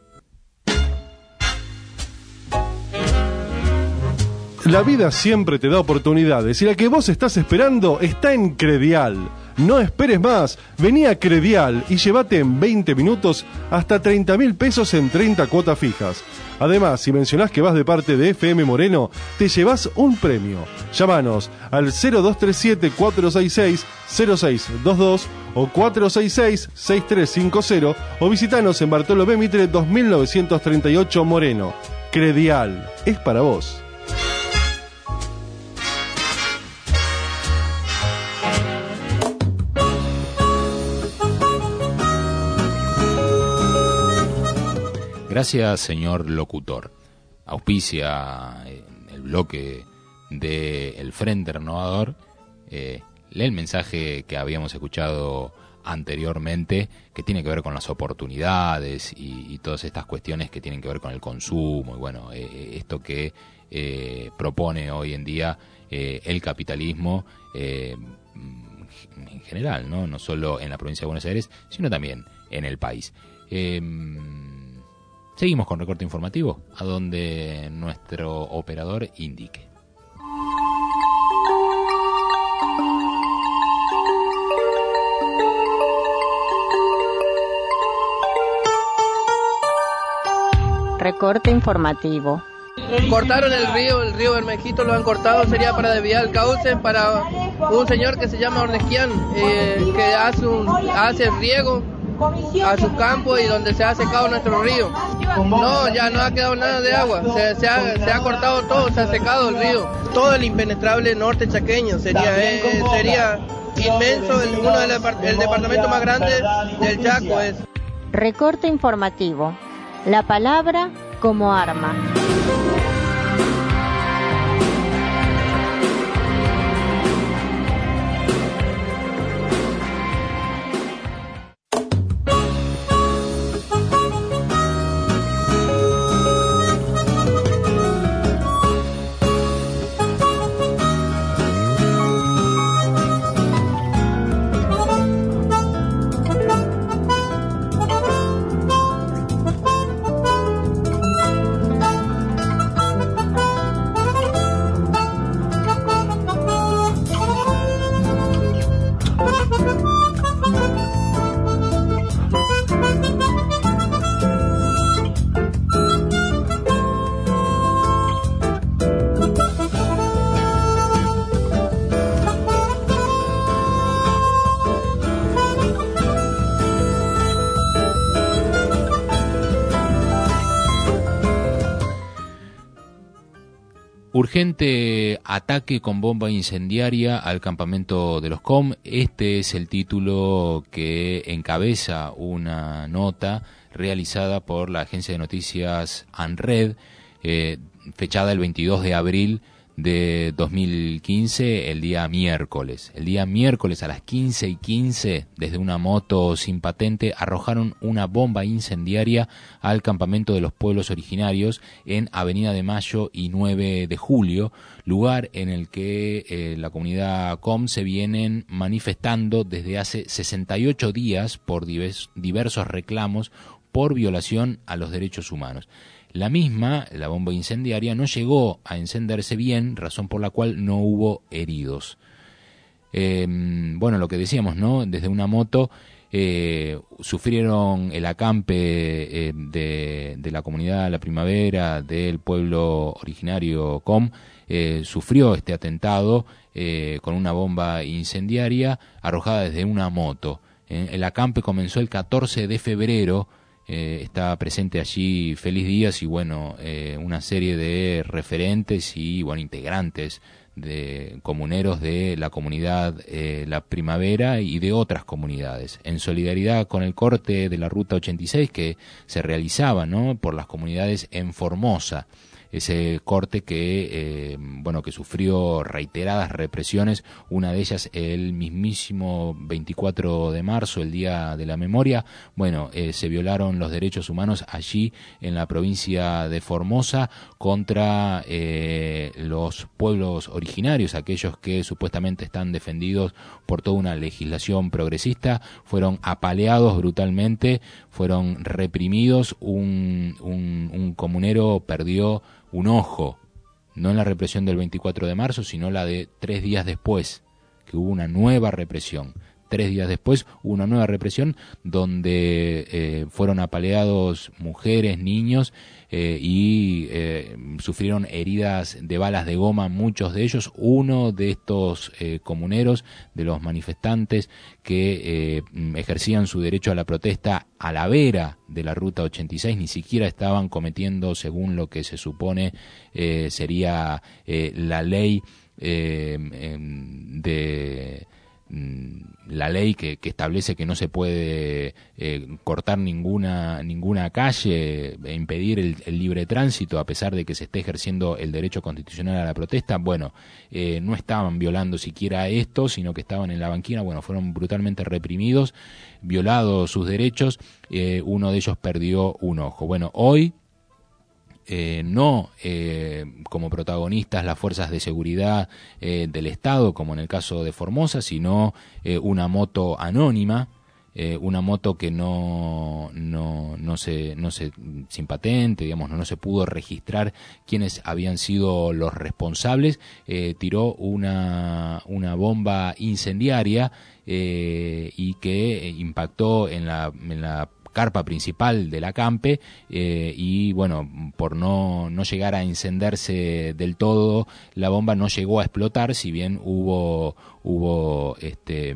La vida siempre te da oportunidades y la que vos estás esperando está en Credial. No esperes más, vení a Credial y llévate en veinte minutos hasta treinta mil pesos en treinta cuotas fijas. Además, si mencionás que vas de parte de F M Moreno, te llevas un premio. Llámanos al cero dos tres siete, cuatro seis seis, cero seis dos dos o cuatro seis seis, seis tres cinco cero o visitanos en Bartolomé Mitre dos mil novecientos treinta y ocho Moreno. Credial, es para vos. Gracias, señor locutor. auspicia eh, el bloque del Frente Renovador, eh, lee el mensaje que habíamos escuchado anteriormente, que tiene que ver con las oportunidades y, y todas estas cuestiones que tienen que ver con el consumo y bueno, eh, esto que eh, propone hoy en día eh, el capitalismo eh, en general, ¿no? No solo en la provincia de Buenos Aires, sino también en el país. Eh, seguimos con recorte informativo, a donde nuestro operador indique. Recorte informativo. Cortaron el río, el río Bermejito lo han cortado, sería para desviar el cauce para un señor que se llama Ornequian, eh, que hace, un, hace riego a su campo y donde se ha secado nuestro río. No, ya no ha quedado nada de agua, se, se, ha, se ha cortado todo, se ha secado el río. Todo el impenetrable norte chaqueño sería, eh, sería inmenso, el, uno del el departamento más grande del Chaco es. Recorte informativo. La palabra como arma. Urgente ataque con bomba incendiaria al campamento de los C O M. Este es el título que encabeza una nota realizada por la agencia de noticias ANRED, eh, fechada el veintidós de abril de dos mil quince, el día miércoles. El día miércoles a las quince y quince, desde una moto sin patente, arrojaron una bomba incendiaria al campamento de los pueblos originarios en Avenida de Mayo y nueve de julio, lugar en el que eh, la comunidad C O M se vienen manifestando desde hace sesenta y ocho días por divers, diversos reclamos por violación a los derechos humanos. La misma, la bomba incendiaria, no llegó a encenderse bien, razón por la cual no hubo heridos. Eh, bueno, lo que decíamos, ¿no? Desde una moto eh, sufrieron el acampe eh, de, de la comunidad La Primavera, del pueblo originario C O M, eh, sufrió este atentado eh, con una bomba incendiaria arrojada desde una moto. Eh, el acampe comenzó el catorce de febrero. Eh, está presente allí Félix Díaz y bueno, eh, una serie de referentes y bueno, integrantes de comuneros de la comunidad eh, La Primavera y de otras comunidades, en solidaridad con el corte de la Ruta ochenta y seis que se realizaba, ¿no?, por las comunidades en Formosa. Ese corte que eh, bueno que sufrió reiteradas represiones, una de ellas el mismísimo veinticuatro de marzo, el Día de la Memoria. Bueno, eh, se violaron los derechos humanos allí en la provincia de Formosa contra eh, los pueblos originarios, aquellos que supuestamente están defendidos por toda una legislación progresista. Fueron apaleados brutalmente, fueron reprimidos, un, un, un comunero perdió un ojo, no en la represión del veinticuatro de marzo, sino la de tres días después, que hubo una nueva represión. Tres días después hubo una nueva represión donde eh, fueron apaleados mujeres, niños eh, y eh, sufrieron heridas de balas de goma, muchos de ellos. Uno de estos eh, comuneros, de los manifestantes que eh, ejercían su derecho a la protesta a la vera de la Ruta ochenta y seis, ni siquiera estaban cometiendo, según lo que se supone eh, sería eh, la ley eh, de... la ley que, que establece que no se puede eh, cortar ninguna ninguna calle, e impedir el, el libre tránsito a pesar de que se esté ejerciendo el derecho constitucional a la protesta, bueno, eh, no estaban violando siquiera esto, sino que estaban en la banquina, bueno, fueron brutalmente reprimidos, violados sus derechos, eh, uno de ellos perdió un ojo. Bueno, hoy Eh, no eh, como protagonistas las fuerzas de seguridad eh, del Estado, como en el caso de Formosa, sino eh, una moto anónima, eh, una moto que no no no se no se sin patente, digamos, no, no se pudo registrar quiénes habían sido los responsables, eh, tiró una una bomba incendiaria eh, y que impactó en la en la carpa principal del acampe eh, y bueno, por no, no llegar a encenderse del todo, la bomba no llegó a explotar, si bien hubo hubo este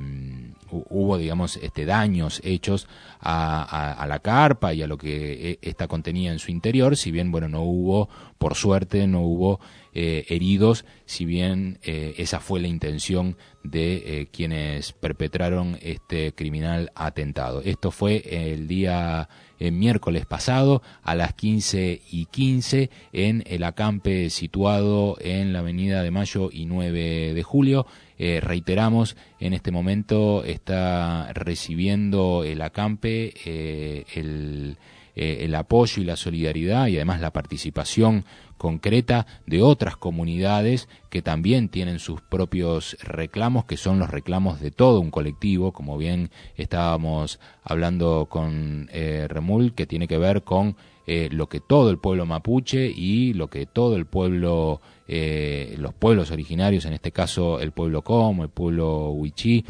hubo digamos este daños hechos a, a, a la carpa y a lo que esta contenía en su interior, si bien bueno no hubo, por suerte no hubo eh, heridos, si bien eh, esa fue la intención de eh, quienes perpetraron este criminal atentado. Esto fue el día eh, miércoles pasado a las quince y quince en el acampe situado en la avenida de Mayo y nueve de julio. Eh, reiteramos, en este momento está recibiendo el acampe eh, el, eh, el apoyo y la solidaridad y además la participación concreta de otras comunidades que también tienen sus propios reclamos, que son los reclamos de todo un colectivo, como bien estábamos hablando con eh, Remul, que tiene que ver con eh, lo que todo el pueblo mapuche y lo que todo el pueblo, eh, los pueblos originarios, en este caso el pueblo Como, el pueblo Huichí,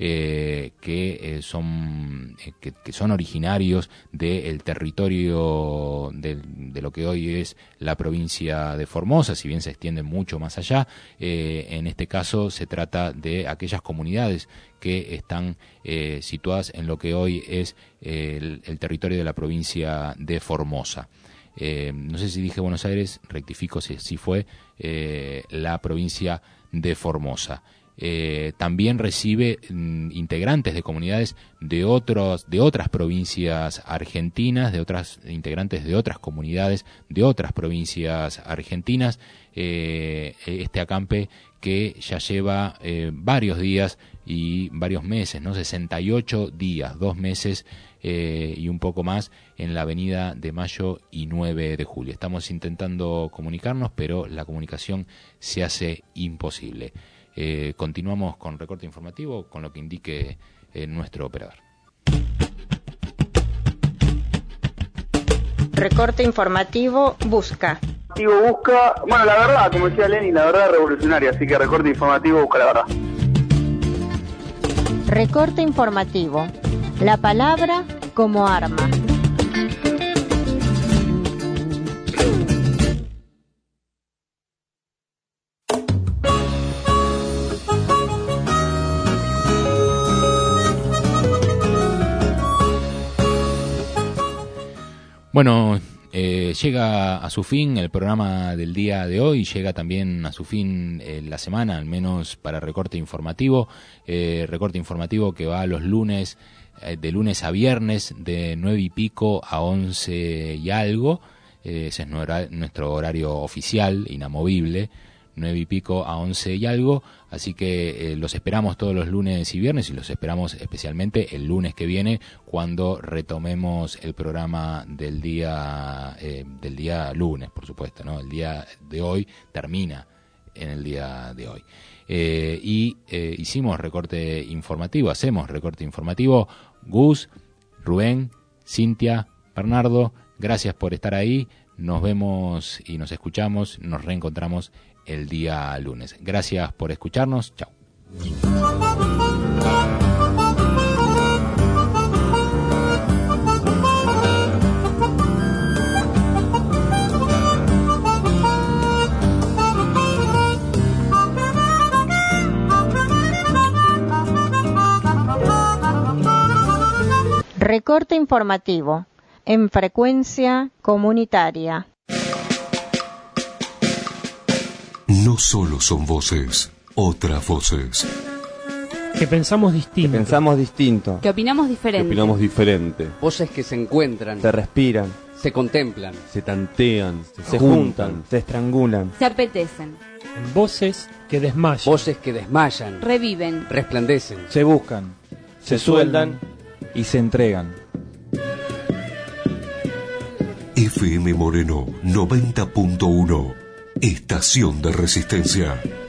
eh, que eh, son eh, que, que son originarios del territorio de, de lo que hoy es la provincia de Formosa, si bien se extiende mucho más allá. Eh, en este caso se trata de aquellas comunidades que están eh, situadas en lo que hoy es eh, el, el territorio de la provincia de Formosa. Eh, no sé si dije Buenos Aires, rectifico si, si fue eh, la provincia de Formosa. Eh, también recibe mm, integrantes de comunidades de otros de otras provincias argentinas, de otras integrantes de otras comunidades de otras provincias argentinas. Eh, este acampe que ya lleva eh, varios días y varios meses, ¿no? sesenta y ocho días, dos meses eh, y un poco más en la avenida de Mayo y nueve de julio. Estamos intentando comunicarnos, pero la comunicación se hace imposible. Eh, continuamos con recorte informativo, con lo que indique eh, nuestro operador. Recorte informativo busca. Busca, bueno, la verdad, como decía Lenin, la verdad revolucionaria, así que recorte informativo busca la verdad. Recorte informativo. La palabra como arma. Bueno, eh, llega a su fin el programa del día de hoy, llega también a su fin eh, la semana, al menos para recorte informativo, eh, recorte informativo que va los lunes, eh, de lunes a viernes, de nueve y pico a once y algo, eh, ese es nuestro horario oficial, inamovible, nueve y pico a once y algo, así que eh, los esperamos todos los lunes y viernes y los esperamos especialmente el lunes que viene cuando retomemos el programa del día eh, del día lunes, por supuesto, ¿no? El día de hoy termina en el día de hoy. Eh, y eh, hicimos recorte informativo, hacemos recorte informativo. Gus, Rubén, Cintia, Bernardo, gracias por estar ahí. Nos vemos y nos escuchamos, nos reencontramos el día lunes. Gracias por escucharnos. Chao. Recorte informativo en frecuencia comunitaria. No solo son voces, otras voces. Que pensamos distinto. Que pensamos distinto. Que opinamos diferente. Que opinamos diferente. Voces que se encuentran. Se respiran. Se contemplan. Se tantean. Se, se juntan, juntan. Se estrangulan. Se apetecen. Voces que desmayan. Voces que desmayan. Reviven. Resplandecen. Se buscan. Se, se sueldan. Y se entregan. F M Moreno noventa punto uno. Estación de Resistencia.